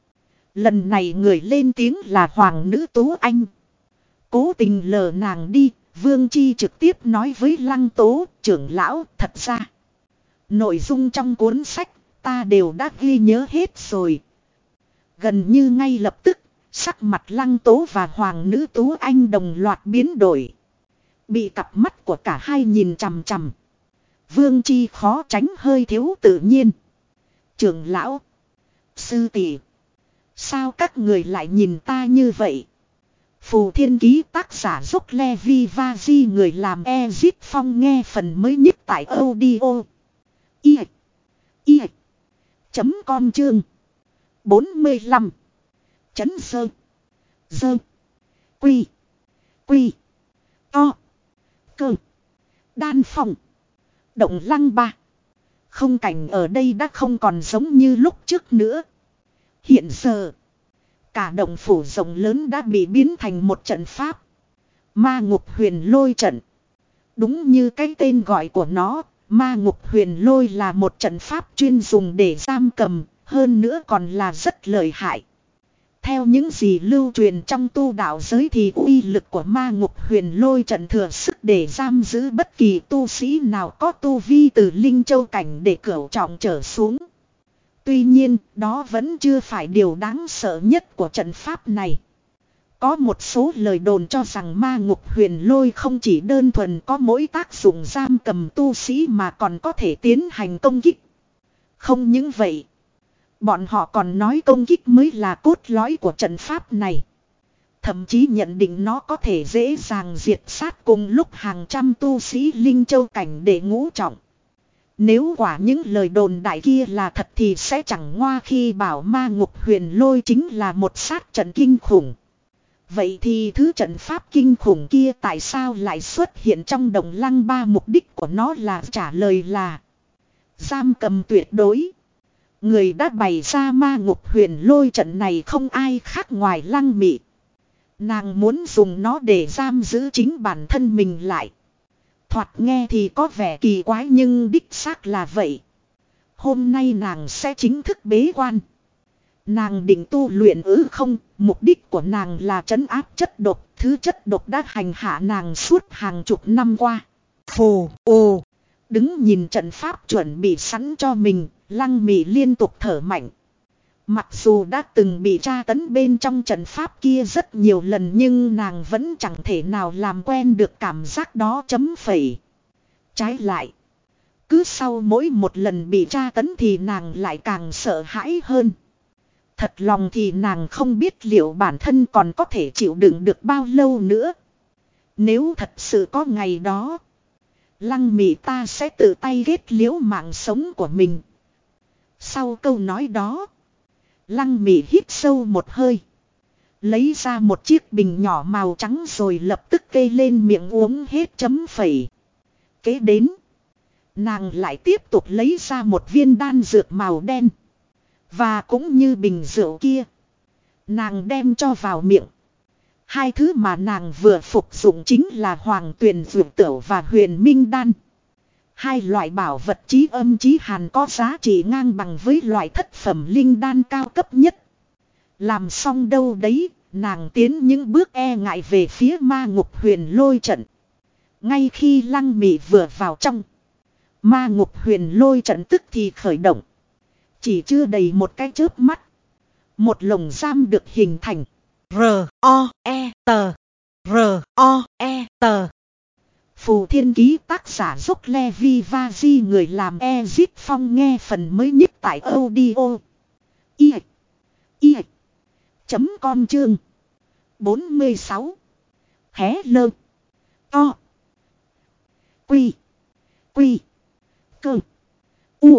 Lần này người lên tiếng là Hoàng nữ Tú Anh. Cố tình lờ nàng đi, Vương Chi trực tiếp nói với Lăng Tố, trưởng lão, thật ra. Nội dung trong cuốn sách, ta đều đã ghi nhớ hết rồi. Gần như ngay lập tức, sắc mặt Lăng Tố và Hoàng nữ Tú Anh đồng loạt biến đổi. Bị cặp mắt của cả hai nhìn chằm chằm. Vương Chi khó tránh hơi thiếu tự nhiên. Trưởng lão, sư tỷ, sao các người lại nhìn ta như vậy? Phù Thiên Ký tác giả Dốc Levi Vaji người làm Ezip Phong nghe phần mới nhất tại audio. Y. Y. Chấm com chương. bốn mươi lăm. Chấn sơ. Dơ. Quy. Quy. To. Cơ. Đan phong. Động lăng ba. Không cảnh ở đây đã không còn giống như lúc trước nữa. Hiện giờ. Cả động phủ rộng lớn đã bị biến thành một trận pháp. Ma ngục huyền lôi trận. Đúng như cái tên gọi của nó, ma ngục huyền lôi là một trận pháp chuyên dùng để giam cầm, hơn nữa còn là rất lợi hại. Theo những gì lưu truyền trong tu đạo giới thì uy lực của ma ngục huyền lôi trận thừa sức để giam giữ bất kỳ tu sĩ nào có tu vi từ linh châu cảnh để cửu trọng trở xuống. Tuy nhiên, đó vẫn chưa phải điều đáng sợ nhất của trận pháp này. Có một số lời đồn cho rằng ma ngục huyền lôi không chỉ đơn thuần có mỗi tác dụng giam cầm tu sĩ mà còn có thể tiến hành công kích. Không những vậy, Bọn họ còn nói công kích mới là cốt lõi của trận pháp này. Thậm chí nhận định nó có thể dễ dàng diệt sát cùng lúc hàng trăm tu sĩ Linh Châu cảnh để ngũ trọng. Nếu quả những lời đồn đại kia là thật thì sẽ chẳng ngoa khi bảo ma ngục huyền lôi chính là một sát trận kinh khủng. Vậy thì thứ trận pháp kinh khủng kia tại sao lại xuất hiện trong đồng lăng ba, mục đích của nó là trả lời là giam cầm tuyệt đối. Người đã bày ra ma ngục huyền lôi trận này không ai khác ngoài Lăng Mị. Nàng muốn dùng nó để giam giữ chính bản thân mình lại. Thoạt nghe thì có vẻ kỳ quái nhưng đích xác là vậy. Hôm nay nàng sẽ chính thức bế quan. Nàng định tu luyện ư không, mục đích của nàng là trấn áp chất độc, thứ chất độc đã hành hạ nàng suốt hàng chục năm qua. Phù, ồ, đứng nhìn trận pháp chuẩn bị sẵn cho mình, Lăng Mị liên tục thở mạnh. Mặc dù đã từng bị tra tấn bên trong trận pháp kia rất nhiều lần nhưng nàng vẫn chẳng thể nào làm quen được cảm giác đó chấm phẩy. Trái lại, cứ sau mỗi một lần bị tra tấn thì nàng lại càng sợ hãi hơn. Thật lòng thì nàng không biết liệu bản thân còn có thể chịu đựng được bao lâu nữa. Nếu thật sự có ngày đó, Lăng Mị ta sẽ tự tay ghét liễu mạng sống của mình. Sau câu nói đó, Lăng Mị hít sâu một hơi. Lấy ra một chiếc bình nhỏ màu trắng rồi lập tức kê lên miệng uống hết chấm phẩy. Kế đến, nàng lại tiếp tục lấy ra một viên đan dược màu đen. Và cũng như bình rượu kia, nàng đem cho vào miệng. Hai thứ mà nàng vừa phục dụng chính là Hoàng Tuyền Dược Tửu và Huyền Minh Đan. Hai loại bảo vật chí âm chí hàn có giá trị ngang bằng với loại thất phẩm linh đan cao cấp nhất. Làm xong đâu đấy, nàng tiến những bước e ngại về phía ma ngục huyền lôi trận. Ngay khi Lăng Mị vừa vào trong, ma ngục huyền lôi trận tức thì khởi động. Chỉ chưa đầy một cái chớp mắt, một lồng giam được hình thành. R-O-E-T R-O-E-T Phù Thiên Ký tác giả Dốc Levi Vaji, người làm Ezit Phong, nghe phần mới nhất tại audio i i chấm com chương bốn mươi sáu. Hé lơ to quy quy cơ u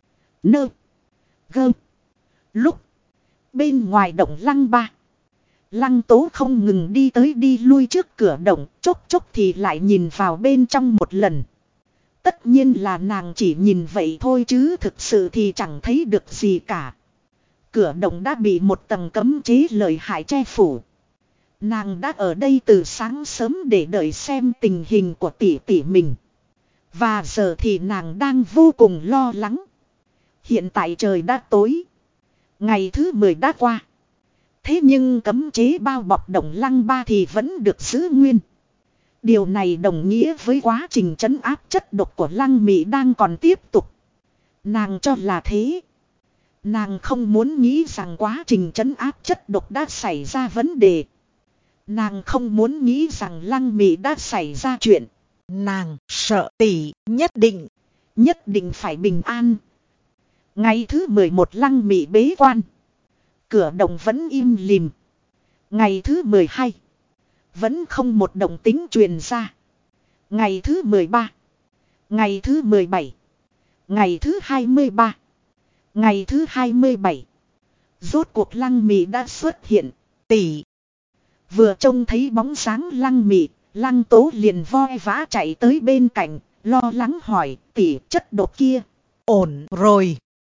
nơ gơ. Lúc bên ngoài động Lăng ba, Lăng Tố không ngừng đi tới đi lui trước cửa động, chốc chốc thì lại nhìn vào bên trong một lần. Tất nhiên là nàng chỉ nhìn vậy thôi chứ thực sự thì chẳng thấy được gì cả. Cửa động đã bị một tầng cấm chế lợi hại che phủ. Nàng đã ở đây từ sáng sớm để đợi xem tình hình của tỷ tỷ mình. Và giờ thì nàng đang vô cùng lo lắng. Hiện tại trời đã tối. Ngày thứ mười đã qua. Thế nhưng cấm chế bao bọc động Lăng ba thì vẫn được giữ nguyên. Điều này đồng nghĩa với quá trình trấn áp chất độc của Lăng Mị đang còn tiếp tục. Nàng cho là thế. Nàng không muốn nghĩ rằng quá trình trấn áp chất độc đã xảy ra vấn đề. Nàng không muốn nghĩ rằng Lăng Mị đã xảy ra chuyện. Nàng sợ tỷ nhất định, nhất định phải bình an. Ngày thứ mười một Lăng Mị bế quan. Cửa động vẫn im lìm. Ngày thứ mười hai. Vẫn không một động tĩnh truyền ra. Ngày thứ mười ba. Ngày thứ mười bảy. Ngày thứ hai mươi ba. Ngày thứ hai mươi bảy. Rốt cuộc Lăng Mị đã xuất hiện. Tỷ. Vừa trông thấy bóng sáng Lăng Mị, Lăng Tố liền voi vã chạy tới bên cạnh, lo lắng hỏi tỷ, chất độc kia ổn rồi.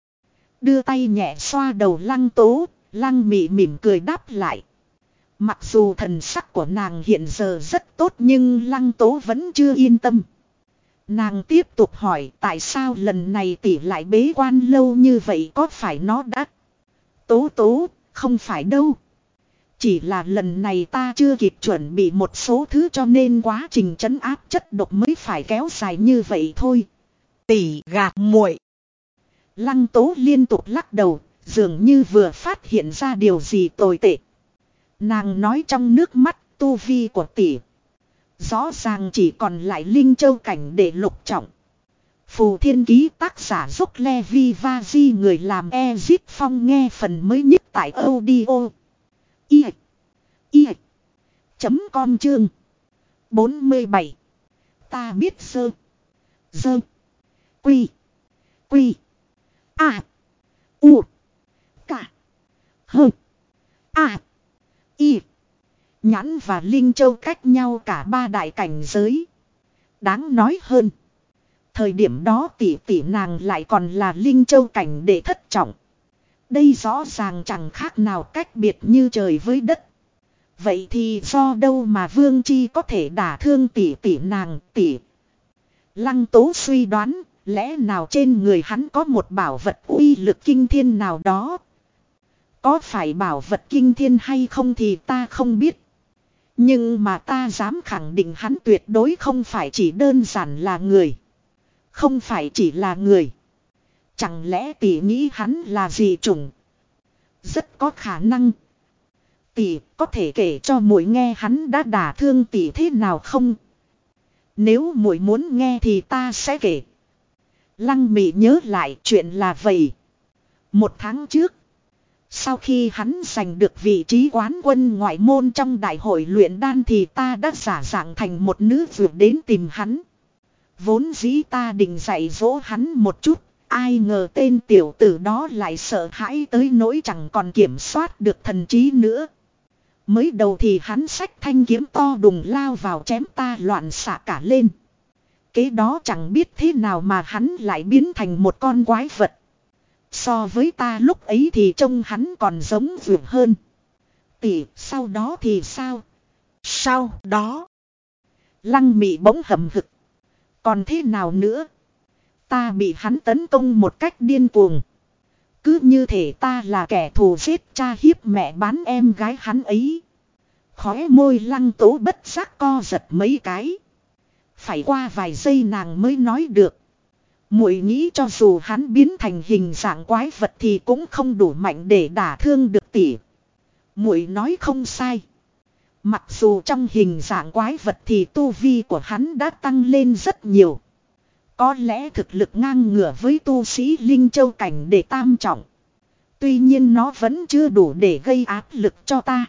Đưa tay nhẹ xoa đầu Lăng Tố, Lăng Mị mỉm cười đáp lại. Mặc dù thần sắc của nàng hiện giờ rất tốt nhưng Lăng Tố vẫn chưa yên tâm. Nàng tiếp tục hỏi tại sao lần này tỷ lại bế quan lâu như vậy, có phải nó đã... Tố Tố, không phải đâu. Chỉ là lần này ta chưa kịp chuẩn bị một số thứ cho nên quá trình trấn áp chất độc mới phải kéo dài như vậy thôi. Tỷ gạt muội. Lăng Tố liên tục lắc đầu, dường như vừa phát hiện ra điều gì tồi tệ. Nàng nói trong nước mắt, tu vi của tỷ rõ ràng chỉ còn lại Linh Châu cảnh để lục trọng. Phù Thiên Ký tác giả Dốc Levi Vaji người làm Ezip Phong nghe phần mới nhất tại audio. I. I. Chấm com chương. bốn mươi bảy. Ta biết sơ. Dơ. Quy. Quy. A. U. Cả. Hơ. A. Y. Nhãn và Linh Châu cách nhau cả ba đại cảnh giới. Đáng nói hơn. Thời điểm đó tỷ tỷ nàng lại còn là Linh Châu cảnh để thất trọng. Đây rõ ràng chẳng khác nào cách biệt như trời với đất. Vậy thì do đâu mà Vương Chi có thể đả thương tỷ tỷ nàng tỷ? Lăng Tố suy đoán, lẽ nào trên người hắn có một bảo vật uy lực kinh thiên nào đó? Có phải bảo vật kinh thiên hay không thì ta không biết. Nhưng mà ta dám khẳng định hắn tuyệt đối không phải chỉ đơn giản là người. Không phải chỉ là người. Chẳng lẽ tỷ nghĩ hắn là gì chủng? Rất có khả năng. Tỷ có thể kể cho muội nghe hắn đã đả thương tỷ thế nào không? Nếu muội muốn nghe thì ta sẽ kể. Lăng Mị nhớ lại chuyện là vậy. Một tháng trước, sau khi hắn giành được vị trí quán quân ngoại môn trong đại hội luyện đan thì ta đã giả dạng thành một nữ vượt đến tìm hắn. Vốn dĩ ta định dạy dỗ hắn một chút, ai ngờ tên tiểu tử đó lại sợ hãi tới nỗi chẳng còn kiểm soát được thần trí nữa. Mới đầu thì hắn xách thanh kiếm to đùng lao vào chém ta loạn xạ cả lên. Kế đó chẳng biết thế nào mà hắn lại biến thành một con quái vật. So với ta lúc ấy thì trông hắn còn giống vượt hơn. Tỷ, sau đó thì sao? Sau đó, Lăng Mị bỗng hầm hực. Còn thế nào nữa? Ta bị hắn tấn công một cách điên cuồng. Cứ như thể ta là kẻ thù giết cha hiếp mẹ bán em gái hắn ấy. Khóe môi Lăng Tố bất giác co giật mấy cái. Phải qua vài giây nàng mới nói được. Muội nghĩ cho dù hắn biến thành hình dạng quái vật thì cũng không đủ mạnh để đả thương được tỷ. Muội nói không sai. Mặc dù trong hình dạng quái vật thì tu vi của hắn đã tăng lên rất nhiều. Có lẽ thực lực ngang ngửa với tu sĩ Linh Châu cảnh để tam trọng. Tuy nhiên nó vẫn chưa đủ để gây áp lực cho ta.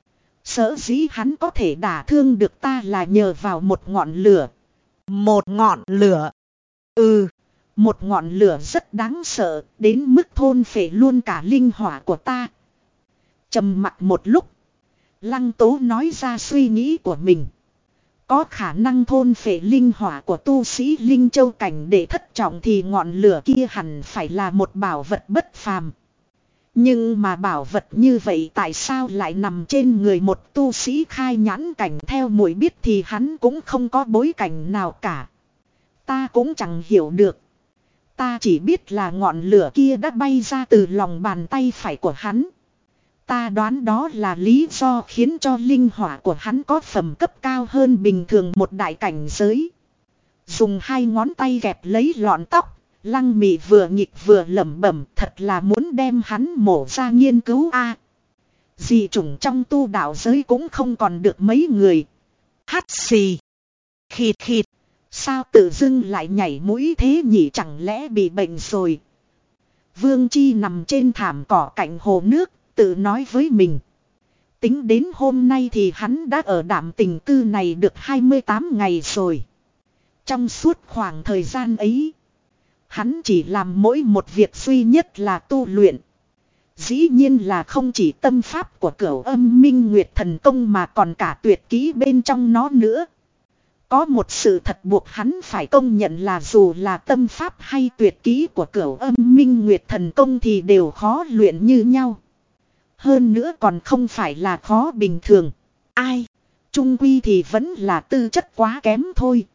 Sở dĩ hắn có thể đả thương được ta là nhờ vào một ngọn lửa. Một ngọn lửa. Ừ. Một ngọn lửa rất đáng sợ, đến mức thôn phệ luôn cả linh hỏa của ta. Trầm mặc một lúc, Lăng Tố nói ra suy nghĩ của mình. Có khả năng thôn phệ linh hỏa của tu sĩ Linh Châu cảnh để thất trọng thì ngọn lửa kia hẳn phải là một bảo vật bất phàm. Nhưng mà bảo vật như vậy tại sao lại nằm trên người một tu sĩ khai nhãn cảnh? Theo muội biết thì hắn cũng không có bối cảnh nào cả. Ta cũng chẳng hiểu được. Ta chỉ biết là ngọn lửa kia đã bay ra từ lòng bàn tay phải của hắn. Ta đoán đó là lý do khiến cho linh hỏa của hắn có phẩm cấp cao hơn bình thường một đại cảnh giới. Dùng hai ngón tay kẹp lấy lọn tóc, Lăng Mị vừa nhịp vừa lẩm bẩm, thật là muốn đem hắn mổ ra nghiên cứu a. À, dị chủng trong tu đạo giới cũng không còn được mấy người. Hắt xì. Khịt khịt. Sao tự dưng lại nhảy mũi thế nhỉ, chẳng lẽ bị bệnh rồi? Vương Chi nằm trên thảm cỏ cạnh hồ nước, tự nói với mình. Tính đến hôm nay thì hắn đã ở Đạm Tình Tư này được hai mươi tám ngày rồi. Trong suốt khoảng thời gian ấy, hắn chỉ làm mỗi một việc duy nhất là tu luyện. Dĩ nhiên là không chỉ tâm pháp của Cửu Âm Minh Nguyệt Thần Công mà còn cả tuyệt kỹ bên trong nó nữa. Có một sự thật buộc hắn phải công nhận là dù là tâm pháp hay tuyệt kỹ của Cửu Âm Minh Nguyệt Thần Công thì đều khó luyện như nhau. Hơn nữa còn không phải là khó bình thường. Ai? Trung quy thì vẫn là tư chất quá kém thôi.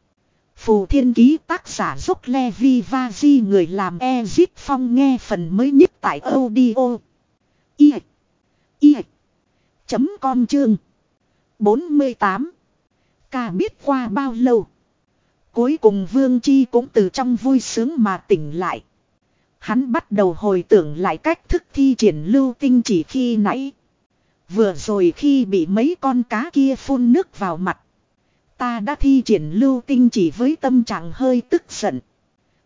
Phù Thiên Ký tác giả Dốc Levi Vaji người làm Ezip Phong nghe phần mới nhất tại audio. I. I. Chấm com chương. bốn mươi tám. Ca biết qua bao lâu. Cuối cùng Vương Chi cũng từ trong vui sướng mà tỉnh lại. Hắn bắt đầu hồi tưởng lại cách thức thi triển lưu tinh chỉ khi nãy. Vừa rồi khi bị mấy con cá kia phun nước vào mặt, ta đã thi triển lưu tinh chỉ với tâm trạng hơi tức giận.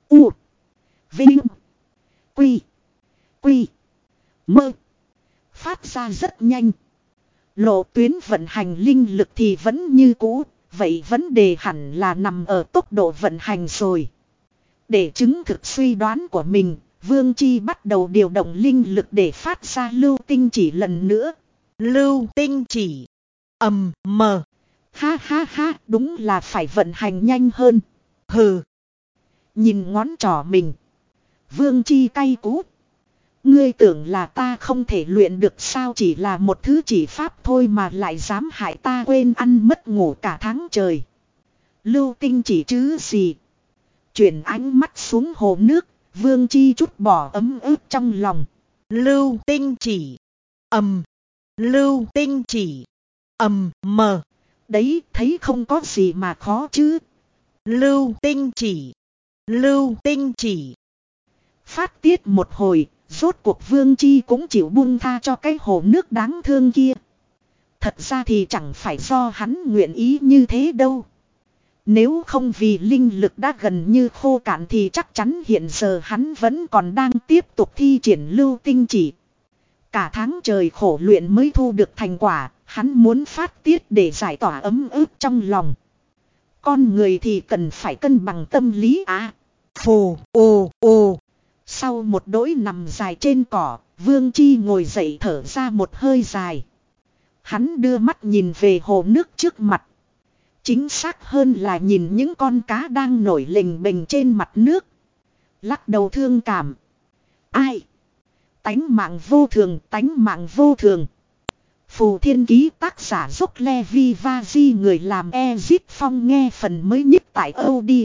U. Vinh. Quy. Quy. Mơ. Phát ra rất nhanh. Lộ tuyến vận hành linh lực thì vẫn như cũ. Vậy vấn đề hẳn là nằm ở tốc độ vận hành rồi. Để chứng thực suy đoán của mình, Vương Chi bắt đầu điều động linh lực để phát ra lưu tinh chỉ lần nữa. Lưu tinh chỉ. Ầm mờ. Ha ha ha, đúng là phải vận hành nhanh hơn. Hừ. Nhìn ngón trỏ mình. Vương Chi cay cú. Ngươi tưởng là ta không thể luyện được sao, chỉ là một thứ chỉ pháp thôi mà lại dám hại ta quên ăn mất ngủ cả tháng trời. Lưu tinh chỉ chứ gì. Chuyển ánh mắt xuống hồ nước, Vương Chi chút bỏ ấm ức trong lòng. Lưu tinh chỉ. Ầm. Lưu tinh chỉ. Ầm mờ. Đấy, thấy không có gì mà khó chứ. Lưu tinh chỉ. Lưu tinh chỉ. Phát tiết một hồi, rốt cuộc Vương Chi cũng chịu buông tha cho cái hồ nước đáng thương kia. Thật ra thì chẳng phải do hắn nguyện ý như thế đâu. Nếu không vì linh lực đã gần như khô cạn thì chắc chắn hiện giờ hắn vẫn còn đang tiếp tục thi triển lưu tinh chỉ. Cả tháng trời khổ luyện mới thu được thành quả, hắn muốn phát tiết để giải tỏa ấm ức trong lòng. Con người thì cần phải cân bằng tâm lý à. Phù, ồ, ồ. Sau một đỗi nằm dài trên cỏ, Vương Chi ngồi dậy thở ra một hơi dài. Hắn đưa mắt nhìn về hồ nước trước mặt. Chính xác hơn là nhìn những con cá đang nổi lềnh bềnh trên mặt nước. Lắc đầu thương cảm. Ai? Tánh mạng vô thường, tánh mạng vô thường. Phù Thiên Ký tác giả Dốc Levi Vaji, người làm Ezip Phong, nghe phần mới nhất tại audio.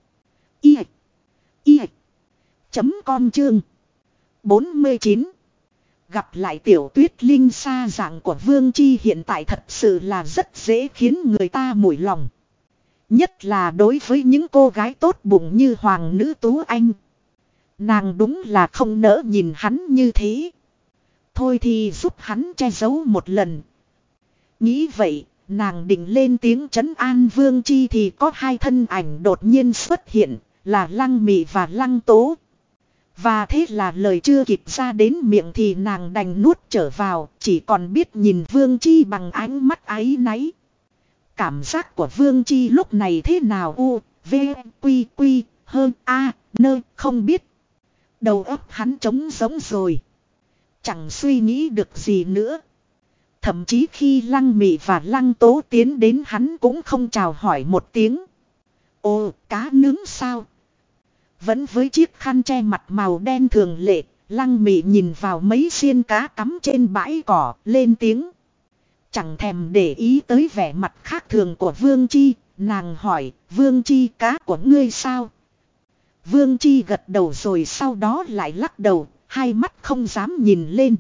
Y. Y. Chấm com chương. bốn mươi chín. Gặp lại Tiểu Tuyết Linh xa dạng của Vương Chi hiện tại thật sự là rất dễ khiến người ta mủi lòng. Nhất là đối với những cô gái tốt bụng như Hoàng nữ Tú Anh. Nàng đúng là không nỡ nhìn hắn như thế. Thôi thì giúp hắn che giấu một lần. Nghĩ vậy, nàng định lên tiếng trấn an Vương Chi thì có hai thân ảnh đột nhiên xuất hiện, là Lăng Mị và Lăng Tố. Và thế là lời chưa kịp ra đến miệng thì nàng đành nuốt trở vào, chỉ còn biết nhìn Vương Chi bằng ánh mắt áy náy. Cảm giác của Vương Chi lúc này thế nào? U, V, Quy, Quy, hơn A, nơ, không biết. Đầu óc hắn trống rỗng rồi. Chẳng suy nghĩ được gì nữa. Thậm chí khi Lăng Mị và Lăng Tố tiến đến hắn cũng không chào hỏi một tiếng. Ồ, cá nướng sao? Vẫn với chiếc khăn che mặt màu đen thường lệ, Lăng Mị nhìn vào mấy xiên cá cắm trên bãi cỏ, lên tiếng. Chẳng thèm để ý tới vẻ mặt khác thường của Vương Chi, nàng hỏi, Vương Chi, cá của ngươi sao? Vương Chi gật đầu rồi sau đó lại lắc đầu, hai mắt không dám nhìn lên.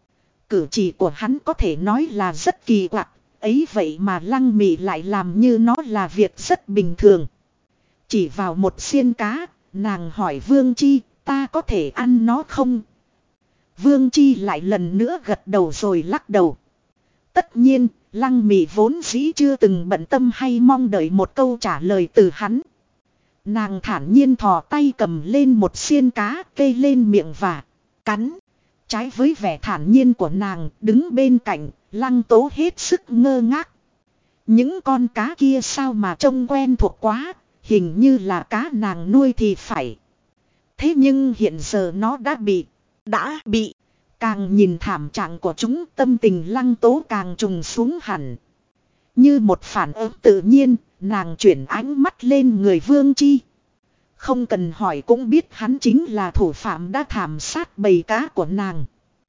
Cử chỉ của hắn có thể nói là rất kỳ quặc, ấy vậy mà Lăng Mị lại làm như nó là việc rất bình thường. Chỉ vào một xiên cá, nàng hỏi Vương Chi, ta có thể ăn nó không? Vương Chi lại lần nữa gật đầu rồi lắc đầu. Tất nhiên, Lăng Mị vốn dĩ chưa từng bận tâm hay mong đợi một câu trả lời từ hắn. Nàng thản nhiên thò tay cầm lên một xiên cá, kê lên miệng và cắn. Trái với vẻ thản nhiên của nàng, đứng bên cạnh, Lăng Tố hết sức ngơ ngác. Những con cá kia sao mà trông quen thuộc quá, hình như là cá nàng nuôi thì phải. Thế nhưng hiện giờ nó đã bị, đã bị. Càng nhìn thảm trạng của chúng, tâm tình Lăng Tố càng trùng xuống hẳn. Như một phản ứng tự nhiên, nàng chuyển ánh mắt lên người Vương Chi. Không cần hỏi cũng biết hắn chính là thủ phạm đã thảm sát bầy cá của nàng.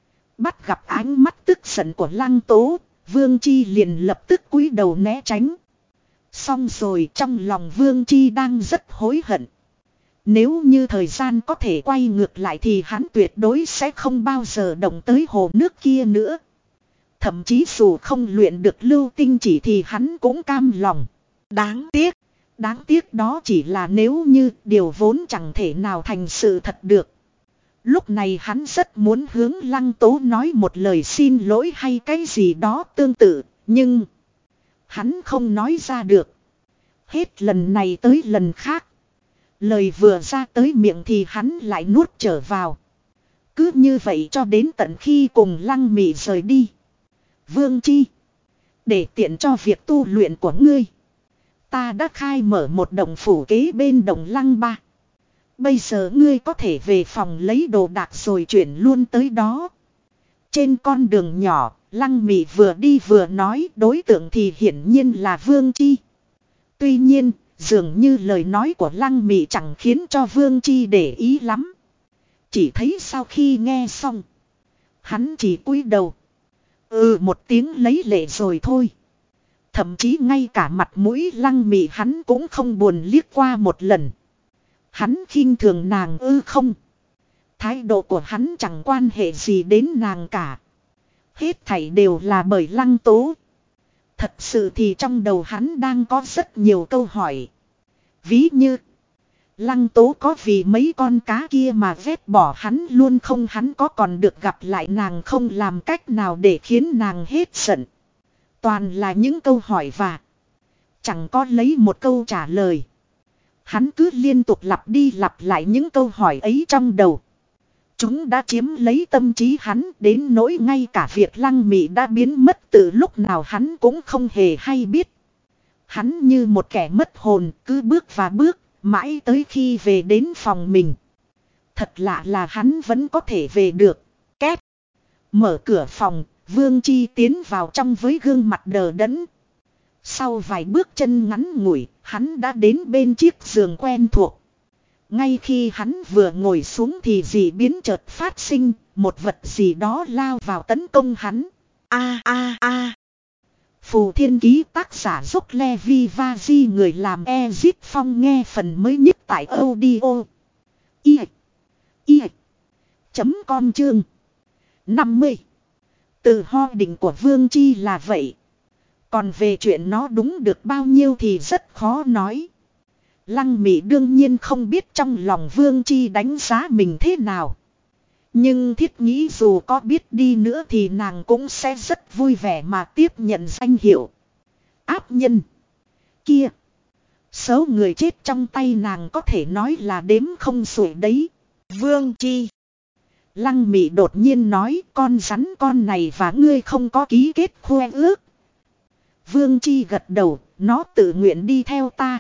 Bắt gặp ánh mắt tức giận của Lăng Tố, Vương Chi liền lập tức cúi đầu né tránh. Xong rồi, trong lòng Vương Chi đang rất hối hận. Nếu như thời gian có thể quay ngược lại thì hắn tuyệt đối sẽ không bao giờ động tới hồ nước kia nữa. Thậm chí dù không luyện được lưu tinh chỉ thì hắn cũng cam lòng. Đáng tiếc. Đáng tiếc đó chỉ là nếu như điều vốn chẳng thể nào thành sự thật được. Lúc này hắn rất muốn hướng Lăng Tố nói một lời xin lỗi hay cái gì đó tương tự. Nhưng hắn không nói ra được. Hết lần này tới lần khác. Lời vừa ra tới miệng thì hắn lại nuốt trở vào. Cứ như vậy cho đến tận khi cùng Lăng Mị rời đi. Vương Chi. Để tiện cho việc tu luyện của ngươi. Ta đã khai mở một động phủ kế bên đồng Lăng Ba. Bây giờ ngươi có thể về phòng lấy đồ đạc rồi chuyển luôn tới đó. Trên con đường nhỏ, Lăng Mị vừa đi vừa nói, đối tượng thì hiển nhiên là Vương Chi. Tuy nhiên, dường như lời nói của Lăng Mị chẳng khiến cho Vương Chi để ý lắm. Chỉ thấy sau khi nghe xong, hắn chỉ cúi đầu. Ừ một tiếng lấy lệ rồi thôi. Thậm chí ngay cả mặt mũi Lăng Mị hắn cũng không buồn liếc qua một lần. Hắn khinh thường nàng ư không. Thái độ của hắn chẳng quan hệ gì đến nàng cả. Hết thảy đều là bởi Lăng Tố. Thật sự thì trong đầu hắn đang có rất nhiều câu hỏi. Ví như Lăng Tố có vì mấy con cá kia mà ghét bỏ hắn luôn không, hắn có còn được gặp lại nàng không, làm cách nào để khiến nàng hết giận. Toàn là những câu hỏi và chẳng có lấy một câu trả lời. Hắn cứ liên tục lặp đi lặp lại những câu hỏi ấy trong đầu. Chúng đã chiếm lấy tâm trí hắn đến nỗi ngay cả việc Lăng Mị đã biến mất từ lúc nào hắn cũng không hề hay biết. Hắn như một kẻ mất hồn cứ bước và bước, mãi tới khi về đến phòng mình. Thật lạ là hắn vẫn có thể về được. Két. Mở cửa phòng, Vương Chi tiến vào trong với gương mặt đờ đẫn. Sau vài bước chân ngắn ngủi, hắn đã đến bên chiếc giường quen thuộc. Ngay khi hắn vừa ngồi xuống thì dị biến chợt phát sinh, một vật gì đó lao vào tấn công hắn. A a a. Phù Thiên Ký tác giả Dốc Levi Vaji, người làm Ezip Phong, nghe phần mới nhất tại audio i i chấm com chương năm mươi. Từ ho định của Vương Chi là vậy. Còn về chuyện nó đúng được bao nhiêu thì rất khó nói. Lăng Mị đương nhiên không biết trong lòng Vương Chi đánh giá mình thế nào. Nhưng thiết nghĩ dù có biết đi nữa thì nàng cũng sẽ rất vui vẻ mà tiếp nhận danh hiệu áp nhân. Kia, số người chết trong tay nàng có thể nói là đếm không xuể đấy. Vương Chi. Lăng Mị đột nhiên nói, con rắn con này và ngươi không có ký kết khoe ước. Vương Chi gật đầu, nó tự nguyện đi theo ta.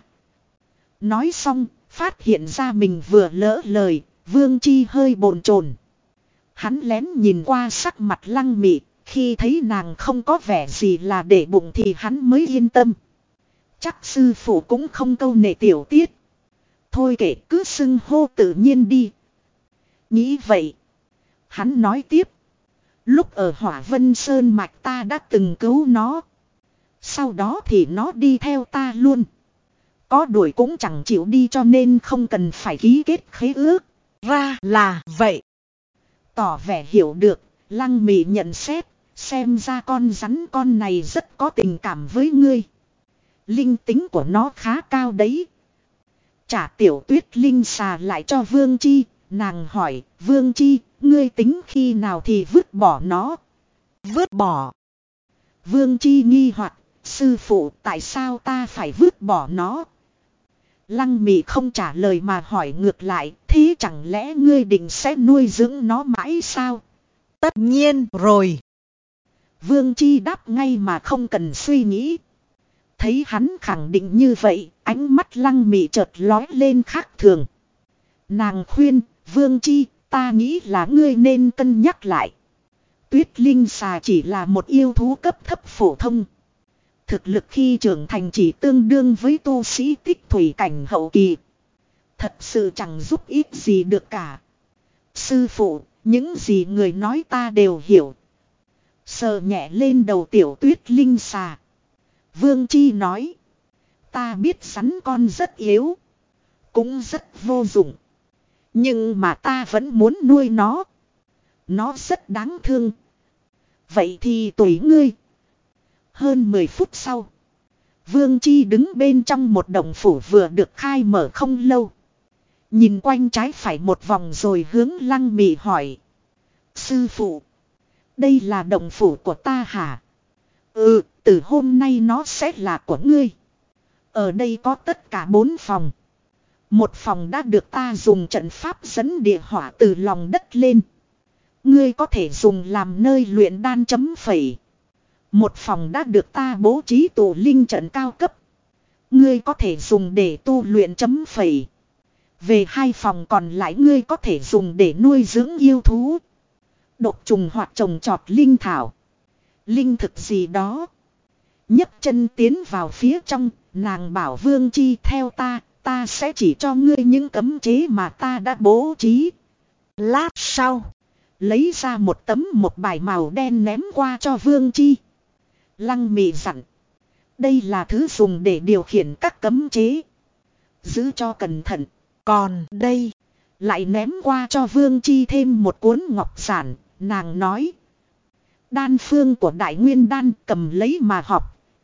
Nói xong, phát hiện ra mình vừa lỡ lời, Vương Chi hơi bồn chồn. Hắn lén nhìn qua sắc mặt Lăng Mị, khi thấy nàng không có vẻ gì là để bụng thì hắn mới yên tâm. Chắc sư phụ cũng không câu nệ tiểu tiết. Thôi kệ, cứ xưng hô tự nhiên đi. Nghĩ vậy, hắn nói tiếp. Lúc ở Hỏa Vân Sơn Mạch ta đã từng cứu nó. Sau đó thì nó đi theo ta luôn. Có đuổi cũng chẳng chịu đi cho nên không cần phải ký kết khế ước. Ra là vậy. Tỏ vẻ hiểu được, Lăng Mị nhận xét, xem ra con rắn con này rất có tình cảm với ngươi. Linh tính của nó khá cao đấy. Trả tiểu tuyết linh xà lại cho Vương Chi, nàng hỏi, Vương Chi, ngươi tính khi nào thì vứt bỏ nó? Vứt bỏ? Vương Chi nghi hoặc, sư phụ tại sao ta phải vứt bỏ nó? Lăng Mị không trả lời mà hỏi ngược lại, thế chẳng lẽ ngươi định sẽ nuôi dưỡng nó mãi sao? Tất nhiên rồi. Vương Chi đáp ngay mà không cần suy nghĩ. Thấy hắn khẳng định như vậy, ánh mắt Lăng Mị chợt lói lên khác thường. Nàng khuyên, Vương Chi, ta nghĩ là ngươi nên cân nhắc lại. Tuyết linh xà chỉ là một yêu thú cấp thấp phổ thông. Thực lực khi trưởng thành chỉ tương đương với tu sĩ tích thủy cảnh hậu kỳ. Thật sự chẳng giúp ích gì được cả. Sư phụ, những gì người nói ta đều hiểu. Sờ nhẹ lên đầu tiểu tuyết linh xà. Vương Chi nói. Ta biết rắn con rất yếu. Cũng rất vô dụng. Nhưng mà ta vẫn muốn nuôi nó. Nó rất đáng thương. Vậy thì tùy ngươi. Hơn mười phút sau. Vương Chi đứng bên trong một động phủ vừa được khai mở không lâu. Nhìn quanh trái phải một vòng rồi hướng Lăng Mị hỏi. Sư phụ. Đây là động phủ của ta hả? Ừ, từ hôm nay nó sẽ là của ngươi. Ở đây có tất cả bốn phòng. Một phòng đã được ta dùng trận pháp dẫn địa hỏa từ lòng đất lên. Ngươi có thể dùng làm nơi luyện đan chấm phẩy. Một phòng đã được ta bố trí tụ linh trận cao cấp. Ngươi có thể dùng để tu luyện chấm phẩy. Về hai phòng còn lại ngươi có thể dùng để nuôi dưỡng yêu thú. Độc trùng hoặc trồng trọt linh thảo. Linh thực gì đó. nhấc chân tiến vào phía trong, nàng bảo Vương Chi theo ta, ta sẽ chỉ cho ngươi những cấm chế mà ta đã bố trí. Lát sau, lấy ra một tấm một bài màu đen ném qua cho Vương Chi. Lăng Mị dặn, đây là thứ dùng để điều khiển các cấm chế. Giữ cho cẩn thận. Còn đây, lại ném qua cho Vương Chi thêm một cuốn ngọc giản, nàng nói. Đan phương của Đại Nguyên Đan cầm lấy mà học.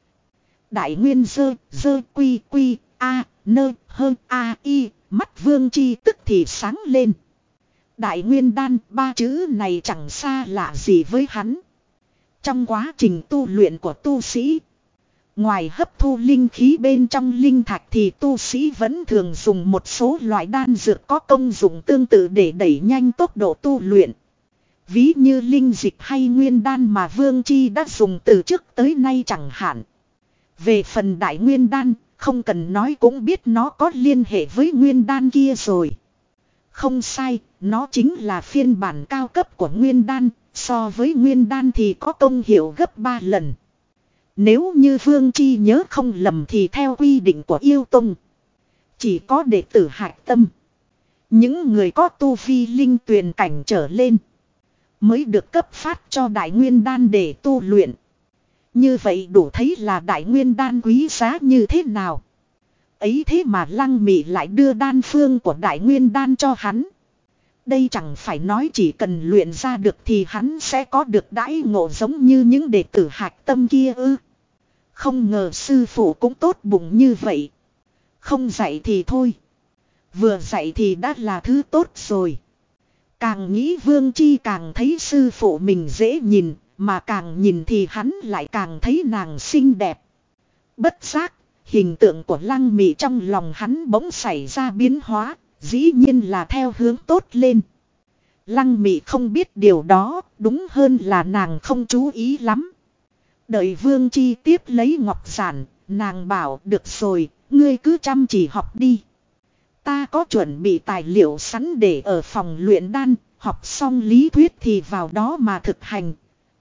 Đại Nguyên dơ, dơ quy quy, a, nơ, hơ, a, y, mắt Vương Chi tức thì sáng lên. Đại Nguyên Đan, ba chữ này chẳng xa lạ gì với hắn. Trong quá trình tu luyện của tu sĩ, ngoài hấp thu linh khí bên trong linh thạch thì tu sĩ vẫn thường dùng một số loại đan dược có công dụng tương tự để đẩy nhanh tốc độ tu luyện. Ví như linh dịch hay nguyên đan mà Vương Chi đã dùng từ trước tới nay chẳng hạn. Về phần Đại Nguyên Đan, không cần nói cũng biết nó có liên hệ với nguyên đan kia rồi. Không sai, nó chính là phiên bản cao cấp của nguyên đan, so với nguyên đan thì có công hiệu gấp ba lần. Nếu như Vương Chi nhớ không lầm thì theo quy định của Yêu Tông, chỉ có đệ tử hạch tâm, những người có tu vi linh tuyền cảnh trở lên, mới được cấp phát cho Đại Nguyên Đan để tu luyện. Như vậy đủ thấy là Đại Nguyên Đan quý giá như thế nào. Ấy thế mà Lăng Mị lại đưa đan phương của Đại Nguyên Đan cho hắn. Đây chẳng phải nói chỉ cần luyện ra được thì hắn sẽ có được đãi ngộ giống như những đệ tử hạch tâm kia ư. Không ngờ sư phụ cũng tốt bụng như vậy. Không dạy thì thôi, vừa dạy thì đã là thứ tốt rồi. Càng nghĩ Vương Chi càng thấy sư phụ mình dễ nhìn, mà càng nhìn thì hắn lại càng thấy nàng xinh đẹp. Bất giác, hình tượng của Lăng Mị trong lòng hắn bỗng xảy ra biến hóa, dĩ nhiên là theo hướng tốt lên. Lăng Mị không biết điều đó, đúng hơn là nàng không chú ý lắm. Đợi Vương Chi tiếp lấy ngọc giản, nàng bảo được rồi, ngươi cứ chăm chỉ học đi. Ta có chuẩn bị tài liệu sẵn để ở phòng luyện đan, học xong lý thuyết thì vào đó mà thực hành.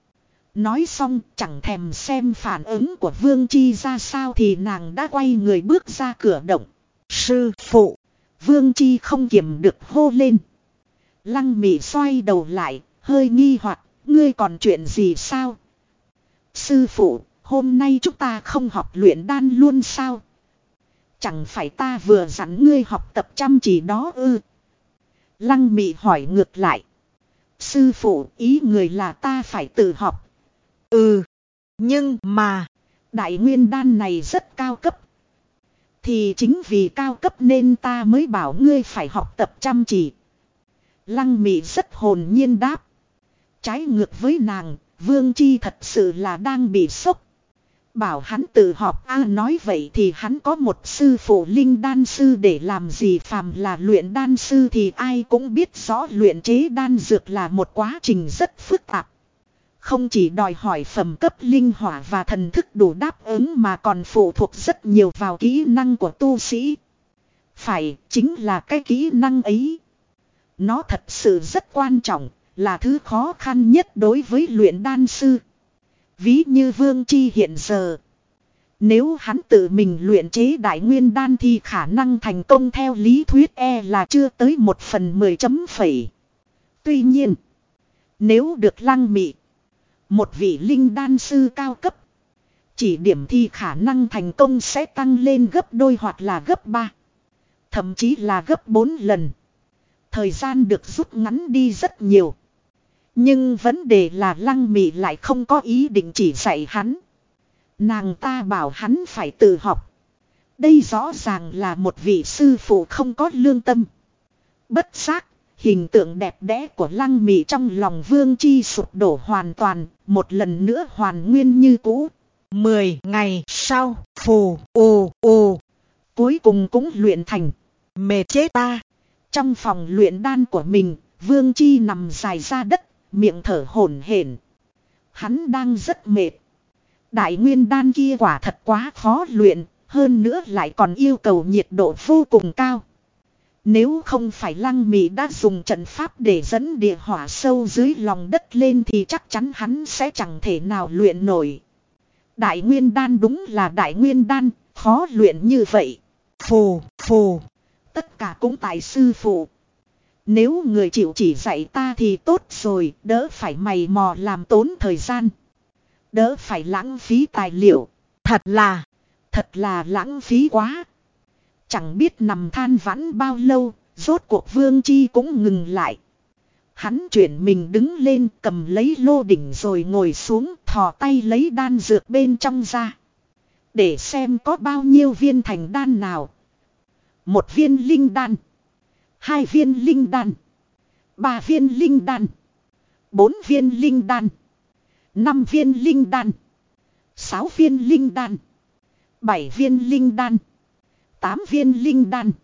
Nói xong chẳng thèm xem phản ứng của Vương Chi ra sao thì nàng đã quay người bước ra cửa động. Sư phụ! Vương Chi không kiềm được hô lên. Lăng Mị xoay đầu lại, hơi nghi hoặc, ngươi còn chuyện gì sao? Sư phụ, hôm nay chúng ta không học luyện đan luôn sao? Chẳng phải ta vừa dặn ngươi học tập chăm chỉ đó ư? Lăng Mị hỏi ngược lại. Sư phụ, ý người là ta phải tự học. Ừ, nhưng mà Đại Nguyên Đan này rất cao cấp. Thì chính vì cao cấp nên ta mới bảo ngươi phải học tập chăm chỉ. Lăng Mị rất hồn nhiên đáp. Trái ngược với nàng, Vương Chi thật sự là đang bị sốc. Bảo hắn tự học a à, nói vậy thì hắn có một sư phụ linh đan sư để làm gì, phàm là luyện đan sư thì ai cũng biết rõ luyện chế đan dược là một quá trình rất phức tạp. Không chỉ đòi hỏi phẩm cấp linh hỏa và thần thức đủ đáp ứng mà còn phụ thuộc rất nhiều vào kỹ năng của tu sĩ. Phải, chính là cái kỹ năng ấy. Nó thật sự rất quan trọng, là thứ khó khăn nhất đối với luyện đan sư. Ví như Vương Chi hiện giờ, nếu hắn tự mình luyện chế Đại Nguyên Đan thì khả năng thành công theo lý thuyết e là chưa tới một phần mười chấm phẩy. Tuy nhiên, nếu được Lăng Mị, một vị linh đan sư cao cấp, chỉ điểm thì khả năng thành công sẽ tăng lên gấp đôi hoặc là gấp ba. Thậm chí là gấp bốn lần. Thời gian được rút ngắn đi rất nhiều. Nhưng vấn đề là Lăng Mị lại không có ý định chỉ dạy hắn. Nàng ta bảo hắn phải tự học. Đây rõ ràng là một vị sư phụ không có lương tâm. Bất giác, hình tượng đẹp đẽ của Lăng Mị trong lòng Vương Chi sụp đổ hoàn toàn, một lần nữa hoàn nguyên như cũ. Mười ngày sau, phù ồ ồ, cuối cùng cũng luyện thành. Mệt chết ta. Trong phòng luyện đan của mình, Vương Chi nằm dài ra đất, miệng thở hổn hển. Hắn đang rất mệt. Đại nguyên đan kia quả thật quá khó luyện, hơn nữa lại còn yêu cầu nhiệt độ vô cùng cao. Nếu không phải Lăng Mị đã dùng trận pháp để dẫn địa hỏa sâu dưới lòng đất lên thì chắc chắn hắn sẽ chẳng thể nào luyện nổi. Đại nguyên đan đúng là đại nguyên đan, khó luyện như vậy. Phù, phù. Tất cả cũng tại sư phụ. Nếu người chịu chỉ dạy ta thì tốt rồi, đỡ phải mày mò làm tốn thời gian. Đỡ phải lãng phí tài liệu. Thật là, thật là lãng phí quá. Chẳng biết nằm than vãn bao lâu, rốt cuộc Vương Chi cũng ngừng lại. Hắn chuyển mình đứng lên cầm lấy lô đỉnh rồi ngồi xuống thò tay lấy đan dược bên trong ra. Để xem có bao nhiêu viên thành đan nào. Một viên linh đan. Hai viên linh đan. Ba viên linh đan. Bốn viên linh đan. Năm viên linh đan. Sáu viên linh đan. Bảy viên linh đan. Tám viên linh đan.